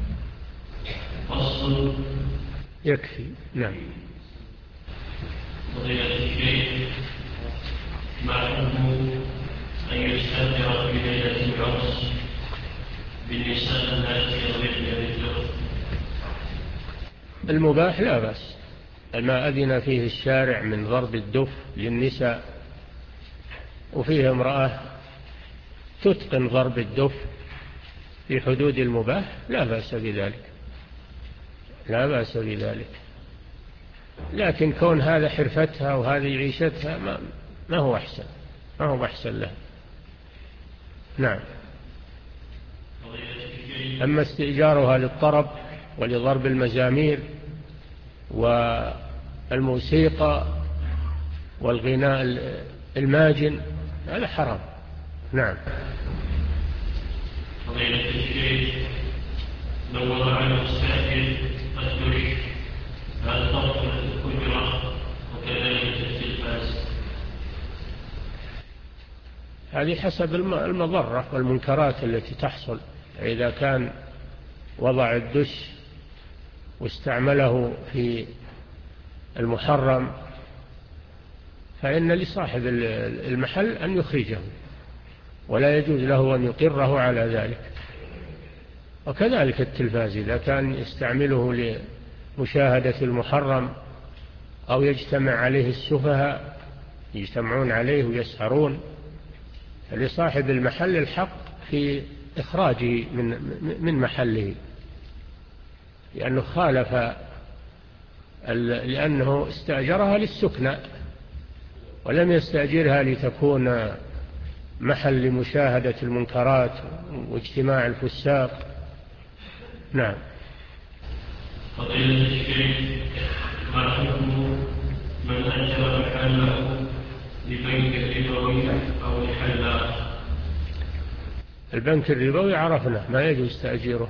فصل. يكفي. نعم. فضيلة الشيخ، ما حكم أن يستأجر في ليلة العرس بالنساء التي يضربن بالدف؟ المباح لا بأس، ما أذن فيه الشارع من ضرب الدف للنساء، وفيه امرأة تتقن ضرب الدف في حدود المباح لا بأس بذلك، لا بأس بذلك. لكن كون هذا حرفتها وهذه عيشتها ما, ما هو أحسن، ما هو أحسن لها. نعم. أما استئجارها للطرب ولضرب المزامير والموسيقى والغناء الماجن هذا حرام. نعم. فضيلة الشيخ لو وضع المستأجر الترك هل تبطل الأجرة وكذلك التلفاز؟ هذه حسب المضرة والمنكرات التي تحصل. إذا كان وضع الدش واستعمله في المحرم فإن لصاحب المحل أن يخرجه، ولا يجوز له أن يقره على ذلك. وكذلك التلفاز إذا كان يستعمله لمشاهدة المحرم أو يجتمع عليه السفهاء يجتمعون عليه ويسهرون، فلصاحب المحل الحق في إخراجه من من محله، لأنه خالف، لأنه استأجرها للسكنى ولم يستأجرها لتكون محل لمشاهدة المنكرات واجتماع الفساق. نعم. فضيلة الشيخ ما حكم من أجر محله لبنك الربوي أو الحلاق؟ البنك الربوي عرفنا ما يجوز تأجيره،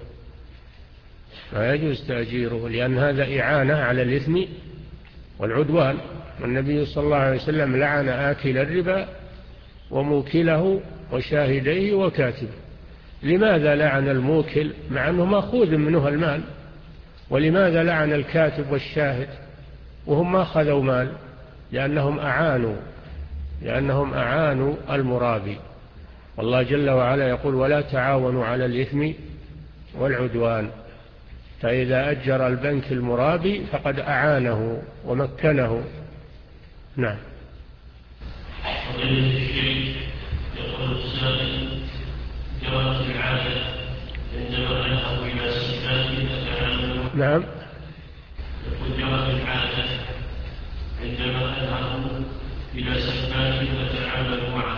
ما يجوز تأجيره، لأن هذا إعانة على الإثم والعدوان. والنبي صلى الله عليه وسلم لعن آكل الربا وموكله وشاهديه وكاتبه. لماذا لعن الموكل مع أنه مأخوذ منه المال؟ ولماذا لعن الكاتب والشاهد وهم ما أخذوا مال؟ لأنهم أعانوا لأنهم أعانوا المرابي. والله جل وعلا يقول ولا تعاونوا على الإثم والعدوان. فإذا أجر البنك المرابي فقد أعانه ومكنه. نعم. فضيلة الشيخ يقول السائل جرت العادة عندما أذهب إلى سكناتي أتعامل. نعم. يقول جرت العادة عندما أذهب إلى سكناتي أتعامل معه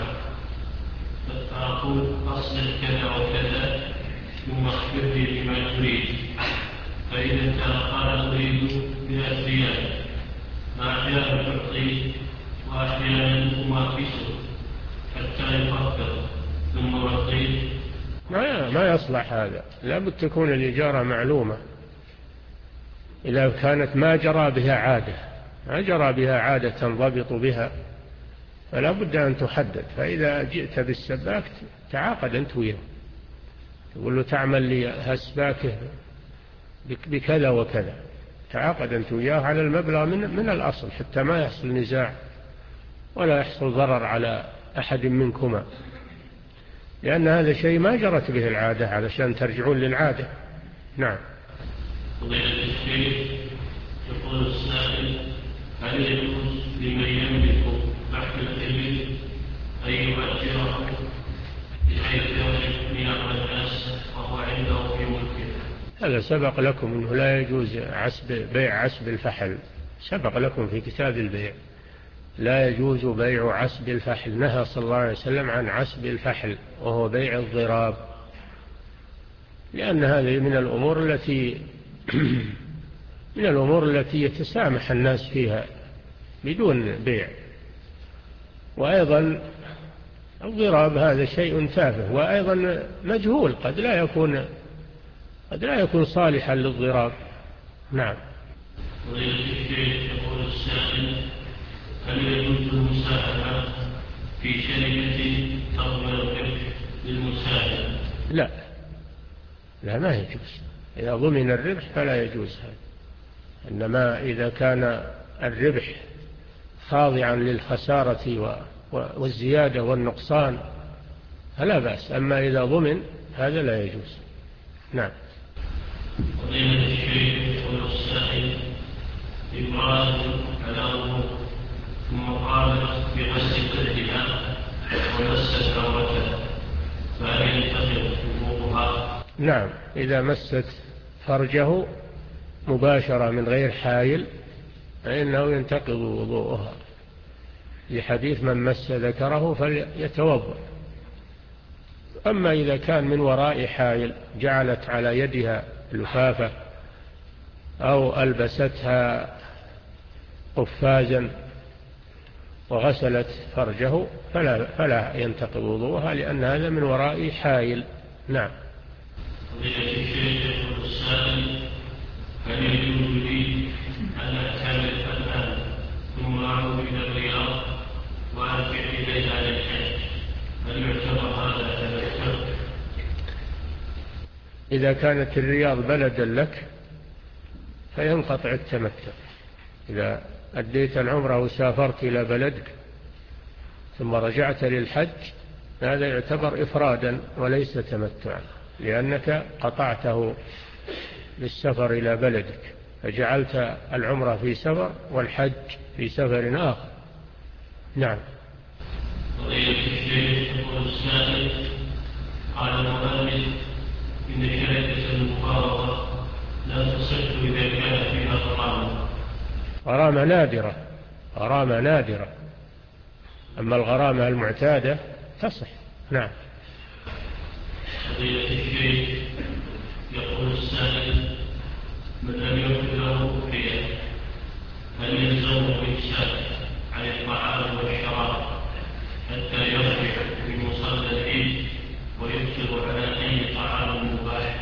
فأقول أصل كذا وكذا ثم اخبر لي بما تريد، فإذا قال أريد من الزيادة فأحيانا تعطيه وأحيانا تماكسه حتى يفكر ثم يعطيه. ما ما يصلح هذا، لا بد تكون الإجارة معلومة. إذا كانت ما جرى بها عادة ما جرى بها عادة تنضبط بها فلا بد أن تحدد. فإذا جئت بالسباك تعاقد أنت وياه، تقول له تعمل لي هالسباكه بكذا وكذا، تعاقد أنت وياه على المبلغ من, من الأصل حتى ما يحصل نزاع ولا يحصل ضرر على أحد منكما، لأن هذا شيء ما جرت به العادة علشان ترجعون للعادة. نعم. فضيلة الشيخ يقول السائل هل يجوز لمن يملك لحم الإبل أن يؤجره بحيث يرجع مياه الناس وهو عنده في ملكه؟ هذا سبق لكم أنه لا يجوز عسب بيع عسب الفحل، سبق لكم في كتاب البيع لا يجوز بيع عسب الفحل. نهى صلى الله عليه وسلم عن عسب الفحل وهو بيع الضراب، لأن هذه من الأمور التي من الأمور التي يتسامح الناس فيها بدون بيع. وأيضا الضراب هذا شيء تافه وأيضا مجهول، قد لا يكون قد لا يكون صالحا للضراب. نعم. فضيلة الشيخ يقول السائل هل يجوز المساهمة في شركة تضمن الربح للمساهم؟ لا لا ما يجوز. إذا ضمن الربح فلا يجوز هذا، إنما إذا كان الربح خاضعا للخسارة والزيادة والنقصان فلا بأس، أما إذا ضمن هذا لا يجوز. نعم. فضيلة الشيخ يقول السائل امرأة على ثم قامت بغسل كلها ومست عورتها نعم، إذا مست فرجه مباشرة من غير حائل فإنه ينتقض وضوءها، في حديث من مس ذكره فليتوضأ. أما إذا كان من وراء حائل جعلت على يدها لفافة أو ألبستها قفازا وغسلت فرجه فلا, فلا ينتقض وضوءها، لأن هذا من وراء حائل. نعم. هل يجوز لي أن أعتمد الآن ثم أعود إلى الرياض وأرجع إليها للحج؟ هل يعتبر هذا تمتع؟ إذا كانت الرياض بلدا لك فينقطع التمتع. إذا أديت العمرة وسافرت إلى بلدك ثم رجعت للحج هذا يعتبر إفرادا وليس تمتعا، لأنك قطعته بالسفر إلى بلدك فجعلت العمرة في سفر والحج في سفر آخر. نعم. فضيلة الشيخ يقول السائل: قال المؤلف إن شركة المفاوضة لا تصح إذا كان فيها غرامة. غرامة نادرة، غرامة نادرة، أما الغرامة المعتادة تصح. نعم. فضيلة الشيخ يقول السائل: من لم يكن له أضحية هل يلزمه إمساك عن الطعام والشراب حتى يرجع من مصلى العيد ويفطر على أي طعام مباح؟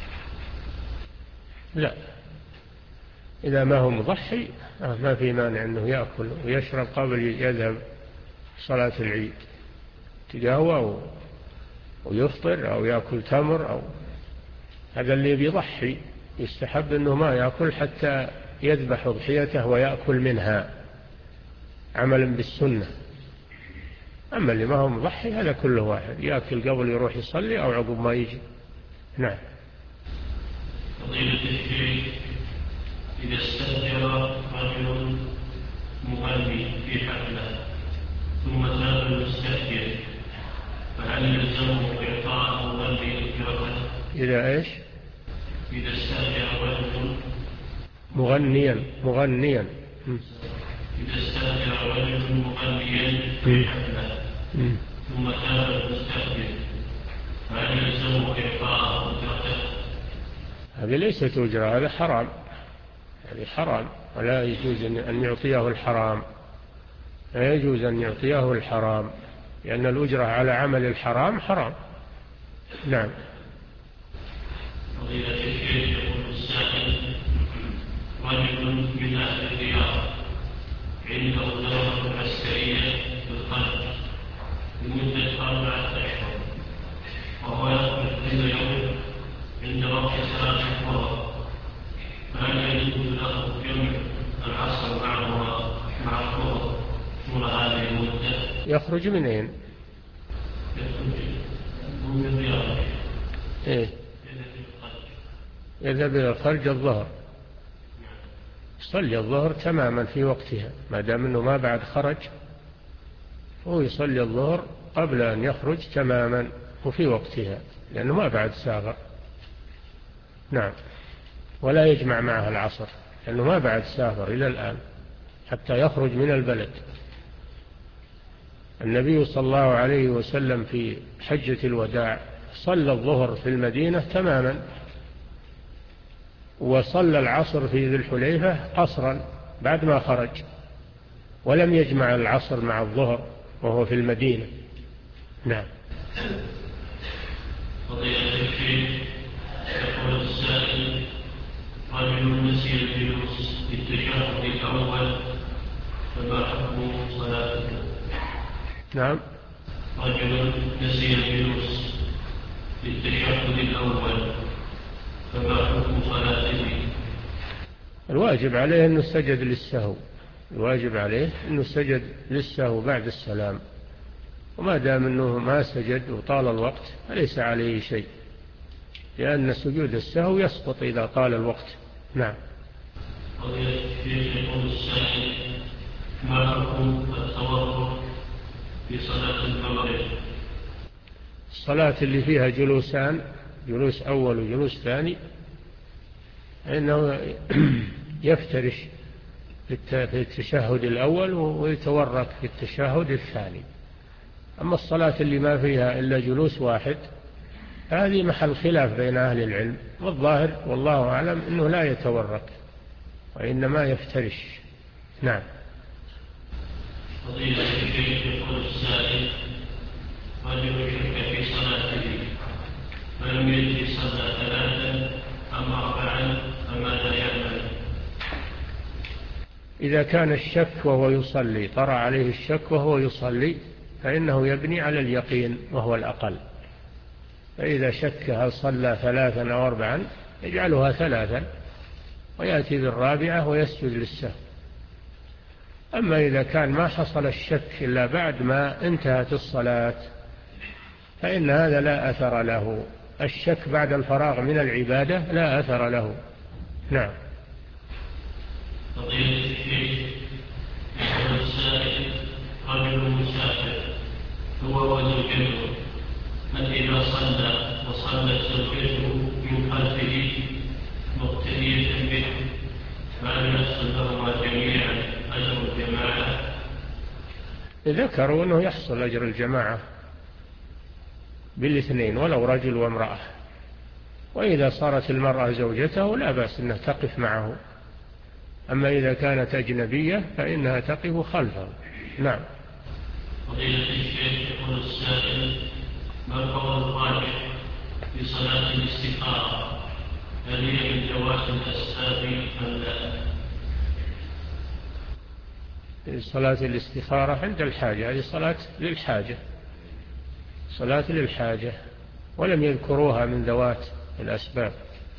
لا، إذا ما هو مضحي ما في مانع أنه يأكل ويشرب قبل يذهب صلاة العيد، تقهوى ويفطر أو يأكل تمر أو هذا اللي بيضحي يستحب أنه ما يأكل حتى يذبح أضحيته ويأكل منها عملا بالسنة. أما اللي ما هو مضحي هذا كله واحد، يأكل قبل يروح يصلي أو عقب ما يجي. نعم. فضيلة الشيخ إذا استأجر رجل مغني في حفلة ثم تاب المستأجر فهل يلزمه إعطاء المغني أجرته؟ إذا إيش؟ إذا استأجر رجل مغنيا مغنيا إذا استأجر رجل مغنيا في حفلة ثم تاب المستأجر فهل يلزمه إعطاء أجرته؟ هذه ليست أجرة، هذا حرام، هذه حرام ولا يجوز أن يعطيه الحرام، لا يجوز أن يعطيه الحرام لأن الأجرة على عمل الحرام حرام. نعم. فضيلة الشيخ يقول السائل: رجل من أهل الرياض عنده دورة عسكرية في القلب لمدة أربعة أشهر وهو يخرج كل يوم عند وقت صلاة الظهر، فهل يجوز له جمع العصر معه مع الظهر طول هذه المدة؟ يخرج من أين؟ يخرج من الرياض. إيه؟ يذهب إلى خرج الظهر، يصلي الظهر تماما في وقتها ما دام أنه ما بعد خرج، هو يصلي الظهر قبل أن يخرج تماما وفي وقتها لأنه ما بعد ساغ. نعم. ولا يجمع معها العصر لأنه ما بعد سافر إلى الآن حتى يخرج من البلد. النبي صلى الله عليه وسلم في حجة الوداع صلى الظهر في المدينة تماما وصلى العصر في ذي الحليفة قصرا بعد ما خرج، ولم يجمع العصر مع الظهر وهو في المدينة. نعم. فضيلة الشيخ يقول السائل: رجل نسي الجلوس في التشهد الأول فما حكم صلاته؟ نعم. رجل نسي الجلوس في التشهد الأول فما حكم صلاته؟ الواجب عليه أنه سجد للسهو، الواجب عليه أنه سجد للسهو بعد السلام، وما دام أنه ما سجد وطال الوقت فليس عليه شيء، لأن سجود السهو يسقط إذا طال الوقت. نعم. قضية الشيخ يقول السائل: ما حكم التوضؤ في صلاة المغرب؟ الصلاة اللي فيها جلوسان جلوس أول وجلوس ثاني إنه يفترش في التشهد الأول ويتورك في التشهد الثاني. أما الصلاة اللي ما فيها إلا جلوس واحد هذه محل خلاف بين أهل العلم، والظاهر والله أعلم أنه لا يتورك وإنما يفترش. نعم. فضيلة الشيخ يقول السائل: رجل شك في صلاته فلم يدري صلى ثلاثا أم أربعا فماذا يعمل؟ إذا كان الشك وهو يصلي، طرأ عليه الشك وهو يصلي، فإنه يبني على اليقين وهو الأقل. فإذا شك هل صلى ثلاثا أو أربعا يجعلها ثلاثا ويأتي بالرابعة ويسجد للسهو. أما إذا كان ما حصل الشك إلا بعد ما انتهت الصلاة فإن هذا لا أثر له. الشك بعد الفراغ من العبادة لا أثر له. نعم. فضيلة الشيخ يقول السائل: رجل مسافر هو وزوجته، هل إذا صلى وصلت زوجته من خلفه مقتدية به فهل يحصل لهما جميعا أجر الجماعة؟ ذكروا أنه يحصل أجر الجماعة بالاثنين ولو رجل وامرأة. وإذا صارت المرأة زوجته لا بأس أنها تقف معه، أما إذا كانت أجنبية فإنها تقف خلفه. نعم. فضيلة الشيخ يقول السائل: ما القول الراجح في صلاة الاستخارة؟ هل هي من ذوات الأسباب أم لا؟ صلاة الاستخارة عند الحاجة، هذه صلاة للحاجة، صلاة للحاجة، ولم يذكروها من ذوات الأسباب،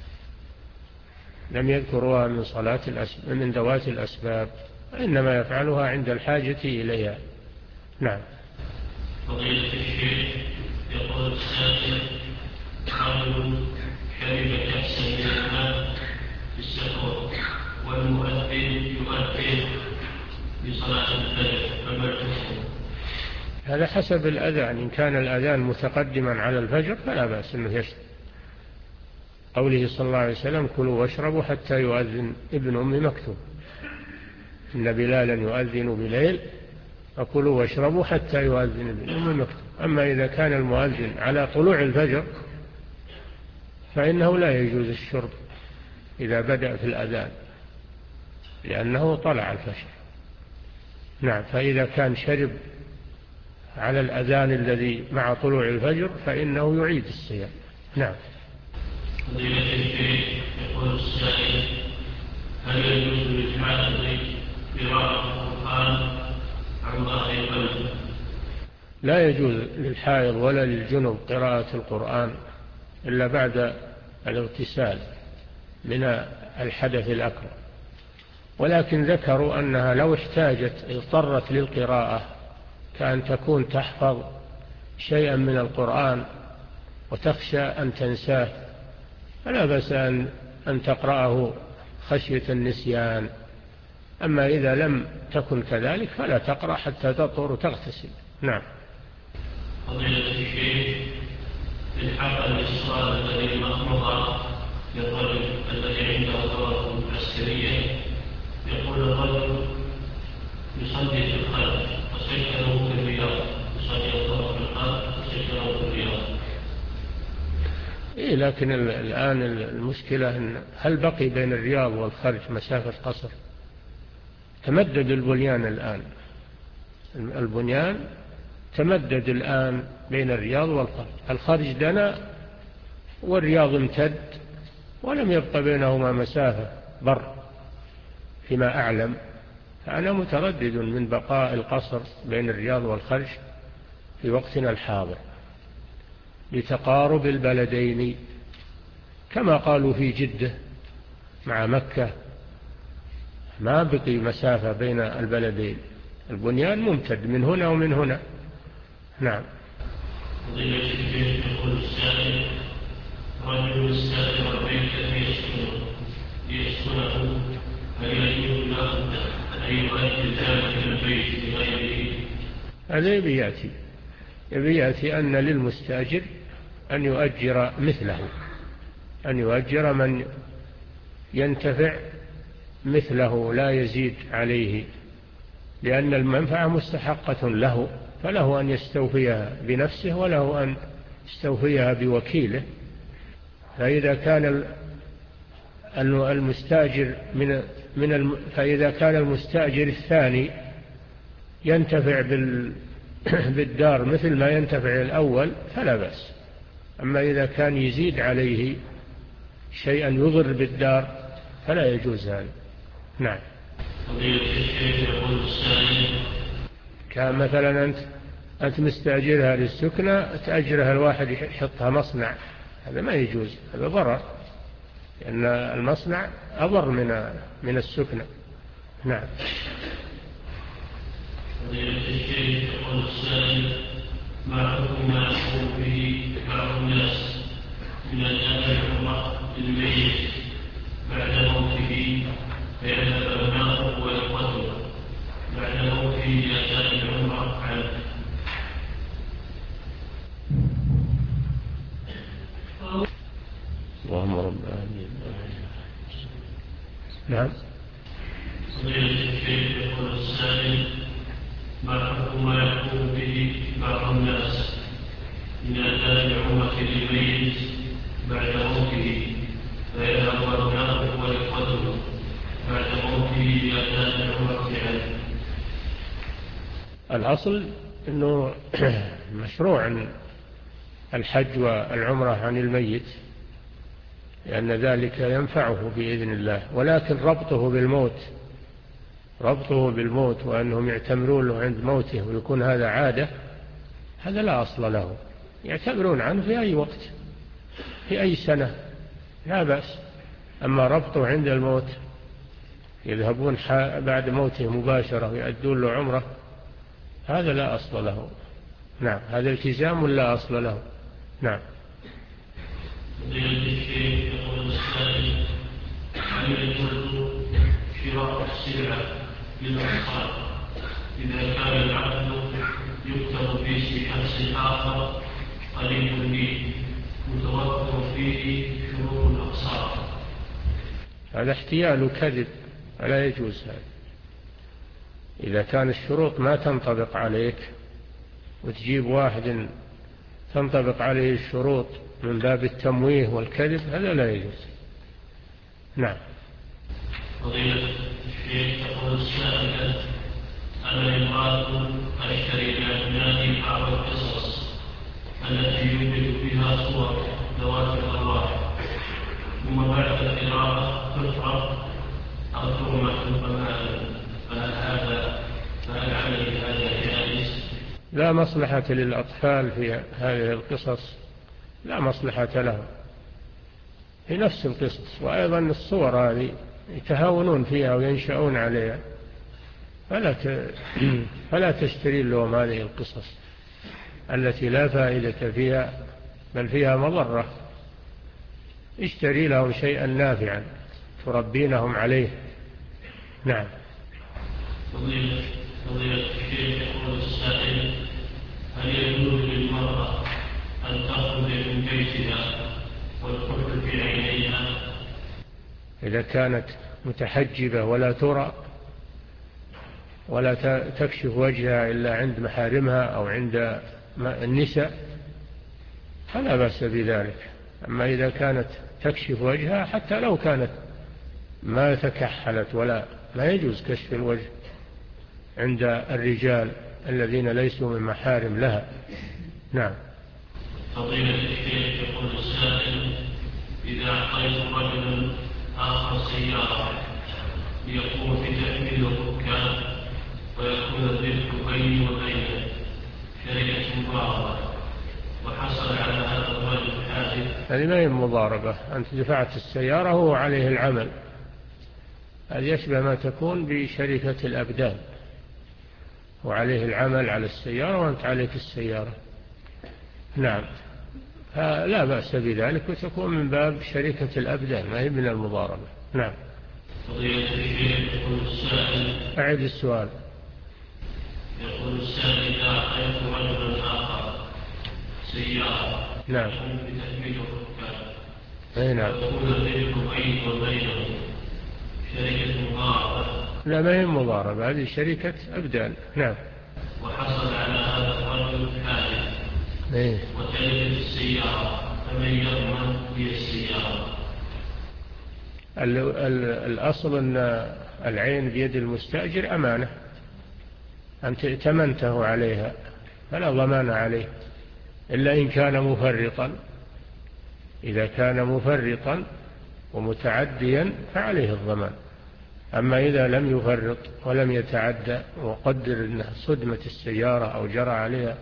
لم يذكروها من صلاة الأسباب من ذوات الأسباب، إنما يفعلها عند الحاجة إليها. نعم. فضيلة الشيخ يقول السائل: رجل شرب كأسا من الماء في السحور والمؤذن يؤذن بصلاة الفجر فما الحكم؟ هذا حسب الأذان، إن كان الأذان متقدما على الفجر فلا بأس أنه يشرب. قوله صلى الله عليه وسلم: كلوا واشربوا حتى يؤذن ابن أم مكتوم، إن بلالا يؤذن بليل فكلوا واشربوا حتى يؤذن ابن أم مكتوم. أما إذا كان المؤذن على طلوع الفجر فإنه لا يجوز الشرب إذا بدأ في الأذان لأنه طلع الفجر. نعم. فإذا كان شرب على الأذان الذي مع طلوع الفجر فإنه يعيد الصيام. نعم. فضيلة الشيخ يقول السائل: هل يجوز للحافظ قراءة القرآن عن ظهر القلب؟ لا يجوز للحائض ولا للجنب قراءة القرآن إلا بعد الاغتسال من الحدث الأكبر، ولكن ذكروا أنها لو احتاجت اضطرت للقراءة كأن تكون تحفظ شيئا من القرآن وتخشى أن تنساه فلا بأس أن تقرأه خشية النسيان. أما إذا لم تكن كذلك فلا تقرأ حتى تطهر وتغتسل. نعم. فضيلة الشيخ في الحق الإصرار الذي مضى للرجل الذي عنده دورة عسكرية، يقول الرجل يصلي في الخلف وسكنه في الرياض، يصلي الظهر في الخلف وسكنه في الرياض. إيه، لكن الآن المشكلة إن هل بقي بين الرياض والخرج مسافة قصر؟ تمدد البنيان الآن، البنيان تمدد الآن بين الرياض والخرج، الخرج دنا والرياض امتد ولم يبقى بينهما مسافة بر فيما أعلم. فأنا متردد من بقاء القصر بين الرياض والخرج في وقتنا الحاضر لتقارب البلدين، كما قالوا في جدة مع مكة ما بقي مسافة بين البلدين، البنيان ممتد من هنا ومن هنا. نعم. فضيلة الشيخ يقول السائل: رجل استأجر بيتا يسكنه يسكنه هل يجوز له أن يؤجل ذلك البيت لغيره؟ هذا يبي يأتي يبي يأتي أن للمستأجر أن يؤجر مثله، أن يؤجر من ينتفع مثله لا يزيد عليه، لأن المنفعة مستحقة له، فله أن يستوفيها بنفسه وله أن يستوفيها بوكيله. فإذا كان المستاجر من من فإذا كان المستأجر الثاني ينتفع بالدار مثل ما ينتفع الأول فلا بأس. أما إذا كان يزيد عليه شيئا يضر بالدار فلا يجوز هذا. نعم. كان مثلا أنت أنت مستأجرها للسكنة، تأجرها الواحد يحطها مصنع، هذا ما يجوز، هذا ضرر، لأن المصنع أضر من من السكنة. نعم. فضيلة الشيخ يقول السائل: ما حكم ما يقوم به بعض الناس من أداء العمرة للميت بعد موته، فيذهب أبناؤه وإخوته بعد موته لأداء العمرة عنه؟ اللهم رب العالمين. نعم. فضيلة الشيخ يقول السائل: ما حكم ما يقوم به بعض الناس من أداء العمرة للميت بعد موته، فيذهب أبناؤه وإخوته بعد موته لأداء العمرة عنه؟ الأصل أنه مشروع الحج والعمرة عن الميت، لأن ذلك ينفعه بإذن الله، ولكن ربطه بالموت ربطه بالموت وأنهم يعتمرون له عند موته ويكون هذا عادة، هذا لا أصل له. يعتمرون عنه في أي وقت في أي سنة لا بأس. أما ربطه عند الموت، يذهبون بعد موته مباشرة ويؤدون له عمره، هذا لا أصل له. نعم، هذا التزام لا أصل له. نعم. فضيلة الشيخ يقول السائل: هل يجوز شراء السلعة للأطفال إذا كان العقد يكتب في شخص آخر قريب به متوفر فيه شروط الأقساط؟ هذا احتيال كذب، ولا يجوز هذا. إذا كان الشروط ما تنطبق عليك وتجيب واحد تنطبق عليه الشروط من باب التمويه والكذب، هذا لا يجوز. نعم. فضيلة الشيخ يقول السائل: أنا امرأة أشتري لأبنائي بعض القصص التي يوجد فيها صور ذوات الأرواح، ثم بعد القراءة تحرق أو ترمى في الفماء، فهل هذا فهل علي هذا جائز؟ لا مصلحة للأطفال في هذه القصص، لا مصلحة لهم في نفس القصص. وأيضا الصور هذه يتهاونون فيها وينشأون عليها، فلا فلا تشتري لهم هذه القصص التي لا فائدة فيها بل فيها مضرة. اشتري لهم شيئا نافعا تربينهم عليه. نعم. فضيلة فضيلة الشيخ يقول السائل: هل يجوز للمرأة أن تخرج من بيتها والكحل في عينيها؟ إذا كانت متحجبة ولا ترى ولا تكشف وجهها إلا عند محارمها أو عند النساء فلا بأس بذلك. أما إذا كانت تكشف وجهها حتى لو كانت ما تكحلت ولا ما يجوز كشف الوجه عند الرجال الذين ليسوا من محارم لها. نعم. فضيلة الشيخ يقول السائل: إذا أعطيت رجلا آخر سيارة ليقوم بتحميل الركاب ويكون الربح بيني وبينه شركة مضاربة، وحصل على هذا الرجل حادث، هذه ما هي مضاربة. أنت دفعت السيارة وهو عليه العمل، هذه يشبه ما تكون بشركة الأبدان، وعليه العمل على السيارة وأنت عليك السيارة. نعم، فلا بأس بذلك، وتكون من باب شركة الأبدان ما هي من المضاربة. نعم. فضيلة الشيخ يقول السائل: أعد السؤال. يقول السائل: إذا أعطيت رجلا آخر سيارة نعم. بتثمين الركاب. أي نعم. وتكون بينكم أيضا وبينهم شركة مضاربة. لا، ما هي مضاربة، هذه شركة أبدان. نعم. وحصل على هذا الرجل حادث. إيه. وتلفت السيارة، فمن يضمن هي السيارة؟ الأصل أن العين بيد المستأجر أمانة، أنت ائتمنته عليها فلا ضمان عليه إلا إن كان مفرطا. إذا كان مفرطا ومتعديا فعليه الضمان. أما إذا لم يفرط ولم يتعدى وقدر أنه صدمة السيارة أو جرى عليها،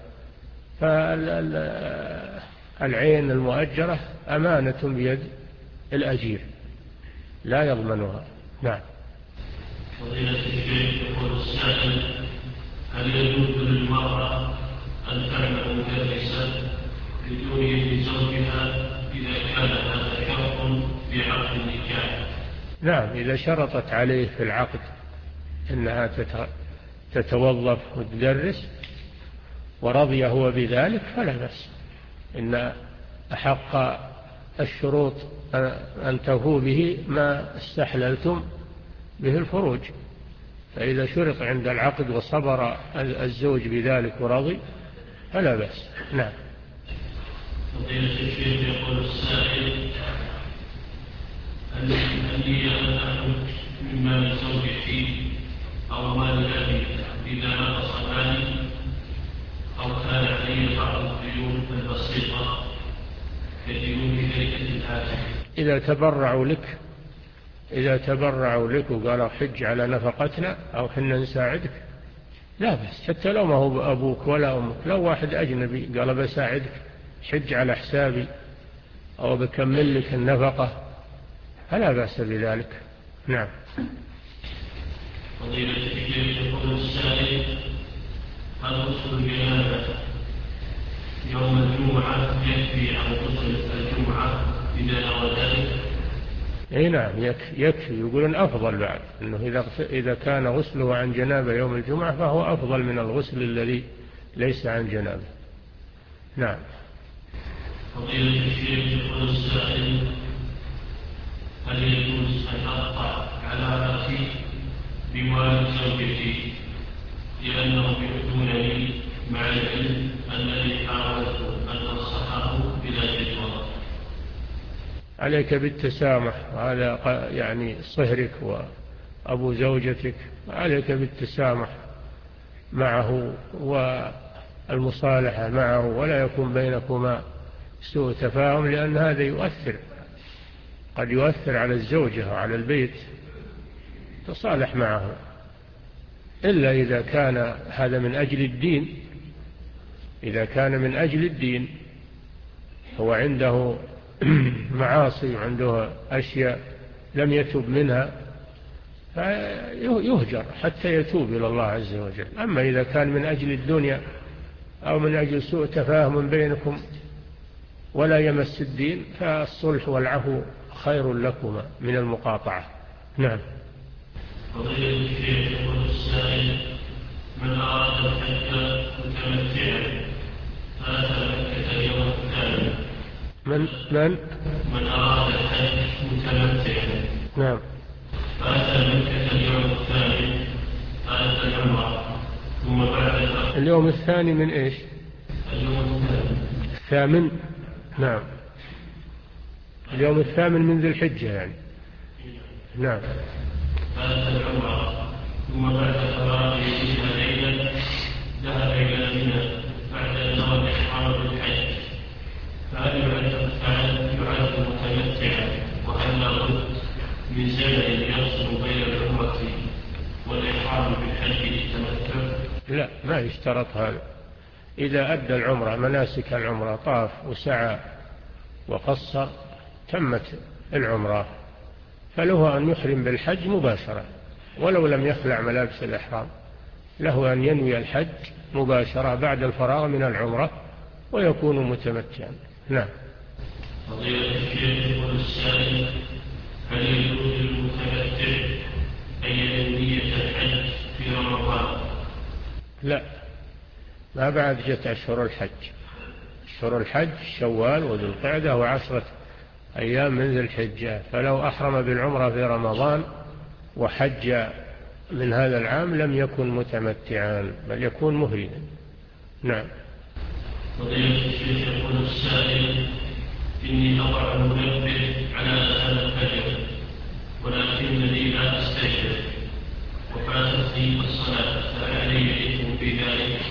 فالعين المؤجرة أمانة بيد الأجير لا يضمنها. نعم. فضيلة الشيخ، يقول السائل: هل يجوز للمرأة أن تعمل مدرسة بدون إذن زوجها إذا كان هذا شرط في عقد النكاح؟ نعم، إذا شرطت عليه في العقد أنها تتوظف وتدرس ورضي هو بذلك فلا بأس. إن أحق الشروط أن تفوا به ما استحللتم به الفروج. فإذا شرط عند العقد وصبر الزوج بذلك ورضي فلا بأس. نعم. فضيلة الشيخ، يقول السائل: هل لي أن أخرج من مال زوجتي أو مال أبي إذا نقص مالي أو كان علي بعض الديون البسيطة كديون شركة الهاتف؟ إذا تبرعوا لك إذا تبرعوا لك وقالوا حج على نفقتنا أو حنا نساعدك لا بأس، حتى لو ما هو أبوك ولا أمك. لو واحد أجنبي قال بساعدك حج على حسابي أو بكمل لك النفقة فلا بأس بذلك. نعم. فضيلة الشيخ، يقول السائل: هل غسل الجنابة يوم الجمعة يكفي عن غسل الجمعة إذا نوى ذلك؟ اي نعم، يكفي, يكفي. يقولون أفضل بعد أنه إذا, إذا كان غسله عن جنابة يوم الجمعة فهو أفضل من الغسل الذي ليس عن جنابة. نعم. فضيلة الشيخ، يقول السائل: هل يجوز أن أقطع علاقتي بوالد زوجتي لأنهم يؤذونني مع العلم الذي حاولت أن أنصحه بلا جدوى؟ عليك بالتسامح، هذا يعني صهرك وأبو زوجتك، عليك بالتسامح معه والمصالحة معه ولا يكون بينكما سوء تفاهم، لأن هذا يؤثر قد يؤثر على الزوجة وعلى البيت. تصالح معه إلا إذا كان هذا من أجل الدين. إذا كان من أجل الدين هو عنده معاصي وعنده أشياء لم يتوب منها فيهجر حتى يتوب إلى الله عز وجل. أما إذا كان من أجل الدنيا أو من أجل سوء تفاهم بينكم ولا يمس الدين فالصلح والعفو خير لكما من المقاطعة. نعم. فضيلة الشيخ، يقول السائل: من أراد الحج متمتعا فأتى مكة اليوم الثاني. من من من أراد الحج متمتعا نعم فأتى مكة اليوم الثاني فأتى العمرة ثم بعد اليوم الثاني من إيش؟ اليوم الثاني الثامن. نعم، اليوم الثامن من ذي الحجة يعني. نعم. فأتى العمرة ثم بعد فراغه فيها ليلا ذهب إلى منى بعد زواج إحرام بالحج. فهل يعد يعد متمتعا وهل لابد من زمن يفصل بين العمرة والإحرام بالحج للتمتع؟ لا، ما يشترط هذا. إذا أدى العمرة مناسك العمرة طاف وسعى وقصر تمت العمرة، فله أن يحرم بالحج مباشرة ولو لم يخلع ملابس الإحرام، له أن ينوي الحج مباشرة بعد الفراغ من العمرة ويكون متمتعا. نعم. فضيلة الشيخ، يقول السائل: هل يجوز للمتمتع أن ينوي نية الحج في رمضان؟ لا، ما بعد جت أشهر الحج. أشهر الحج شوال وذو القعدة وعشرة أيام من ذي الحجة. فلو أحرم بالعمرة في رمضان وحج من هذا العام لم يكن متمتعا بل يكون مهرما. نعم. فضيلة الشيخ يقول السائل: إني أضع المنبه على أذان الفجر ولكنني لا أستيقظ وفاتتني الصلاة، فهل علي إثم في ذلك؟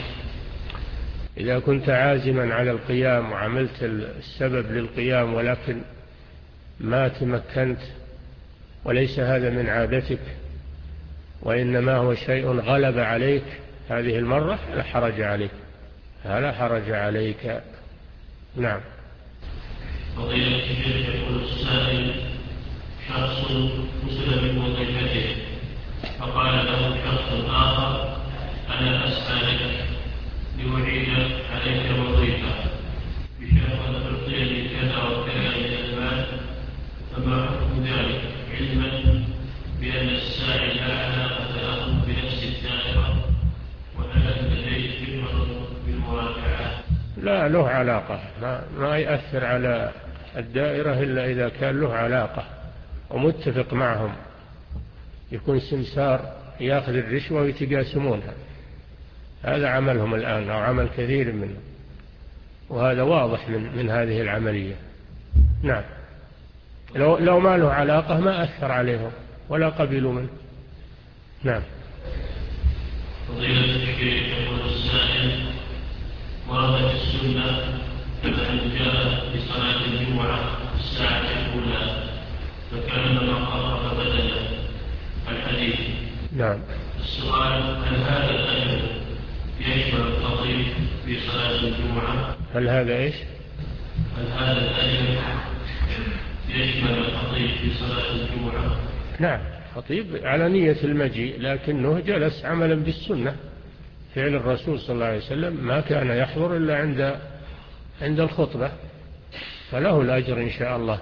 إذا كنت عازما على القيام وعملت السبب للقيام ولكن ما تمكنت وليس هذا من عادتك وإنما هو شيء غلب عليك هذه المرة لا حرج عليك، لا حرج عليك. نعم. فضيلة الشيخ يقول السائل: شخص وصل من وظيفته فقال له شخص آخر: أنا أسألك لأعيد عليك الوظيفة بشرط أن تعطيني كذا وكذا من المال، فما حكم ذلك؟ علما بأن الساعي لا علاقة له بنفس الدائرة وهل لديه فكرة بالمراجعة؟ لا، له علاقة، ما, ما يأثر على الدائرة إلا إذا كان له علاقة ومتفق معهم، يكون سمسار يأخذ الرشوة ويتقاسمونها، هذا عملهم الآن أو عمل كثير منهم، وهذا واضح من, من هذه العملية. نعم. لو, لو ما له علاقة ما أثر عليهم ولا قبلوا منه. نعم. فضيلة الشيخ يقول السائل: وردت السنة أن جاء لصلاة الجمعة الساعة الأولى فكان ما قرب بدلا الحديث. نعم. السؤال: هل هذا الأجر يشمل الخطيب في صلاة الجمعة؟ هل هذا إيش؟ هل هذا الأجر يشمل الخطيب في صلاة الجمعة؟ نعم، خطيب على نية المجيء لكنه جلس عملا بالسنة، فعل الرسول صلى الله عليه وسلم ما كان يحضر إلا عند عند الخطبة، فله الأجر إن شاء الله،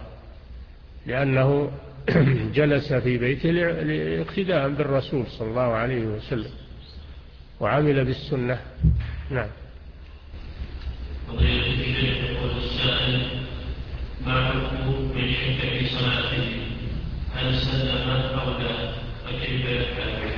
لأنه جلس في بيته لاقتداء بالرسول صلى الله عليه وسلم وعمل بالسنة. نعم. فضيلة الشيخ يقول السائل: ما حكم من شك في صلاته؟ هل سلم أو لا؟ فكيف يفعل؟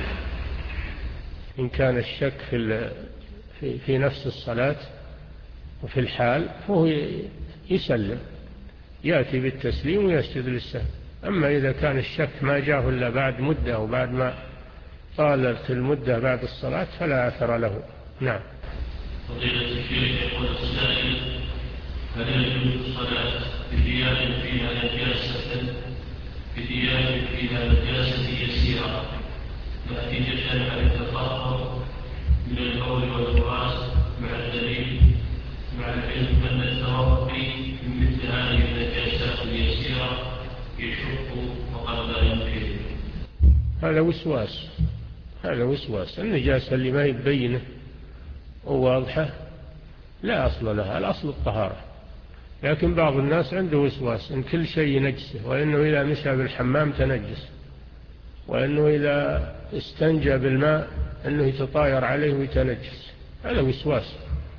إن كان الشك في في, في نفس الصلاة وفي الحال فهو يسلم، يأتي بالتسليم ويسجد للسهو. أما إذا كان الشك ما جاءه إلا بعد مدة أو بعد ما طالت المدة بعد الصلاة فلا أثر له. نعم. فضيلة الشيخ يقول السائل: هل يجوز الصلاة بثياب فيها نجاسة بثياب فيها نجاسة يسيرة نتيجة على التطهر من البول والبراز مع الدليل مع العلم أن التوقي من مثل هذه النجاسات اليسيرة يشق وقد لا يمكن؟ هذا وسواس، هذا وسواس. النجاسة اللي ما يبينه وواضحة لا أصل لها، الأصل الطهارة، لكن بعض الناس عنده وسواس إن كل شيء نجسه، وإنه إذا مشى بالحمام تنجس، وإنه إذا استنجى بالماء أنه يتطاير عليه ويتنجس، هذا وسواس.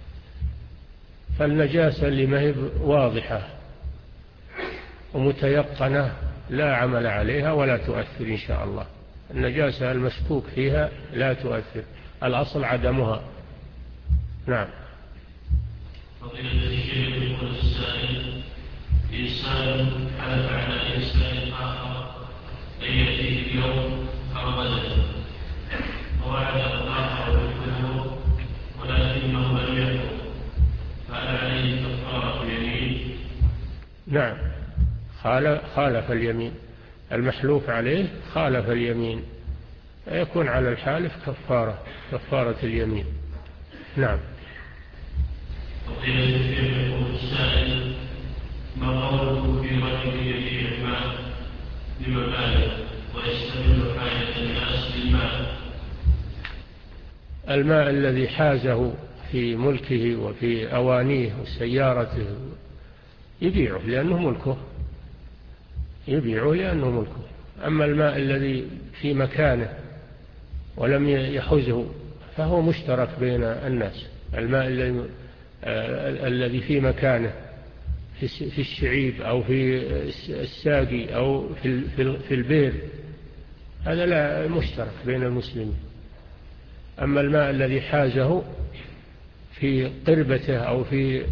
فالنجاسة اللي ما هي واضحة ومتيقنة لا عمل عليها ولا تؤثر إن شاء الله. النجاسة المشكوك فيها لا تؤثر، الأصل عدمها. نعم. فضيلة الشيخ يقول السائل: إنسان حلف على إنسان آخر أن يأتيه اليوم أو غدا ووعده الآخر بالحضور ولكنه لم يحضر، فهل عليه كفارة اليمين؟ نعم، خالف اليمين، المحلوف عليه خالف اليمين، يكون على الحالف كفارة كفارة اليمين. نعم. فضيلة الشيخ يقول السائل: ما قوله في رجل يبيع الماء لمبالغ ويستغل حاجة الناس للماء؟ الماء الذي حازه في ملكه وفي أوانيه وسيارته يبيعه لأنه ملكه، يبيعه لأنه ملكه. أما الماء الذي في مكانه ولم يحوزه فهو مشترك بين الناس. الماء الذي الذي في مكانه في الشعيب أو في الساقي أو في البئر، هذا لا مشترك بين المسلمين. أما الماء الذي حازه في قربته أو في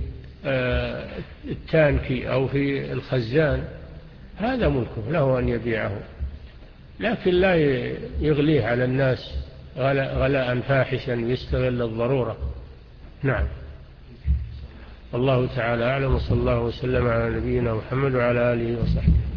التانكي أو في الخزان هذا ملكه، له أن يبيعه، لكن لا يغليه على الناس غلاء فاحشا يستغل الضرورة. نعم. الله تعالى أعلم، وصلى الله وسلم على نبينا محمد وعلى آله وصحبه.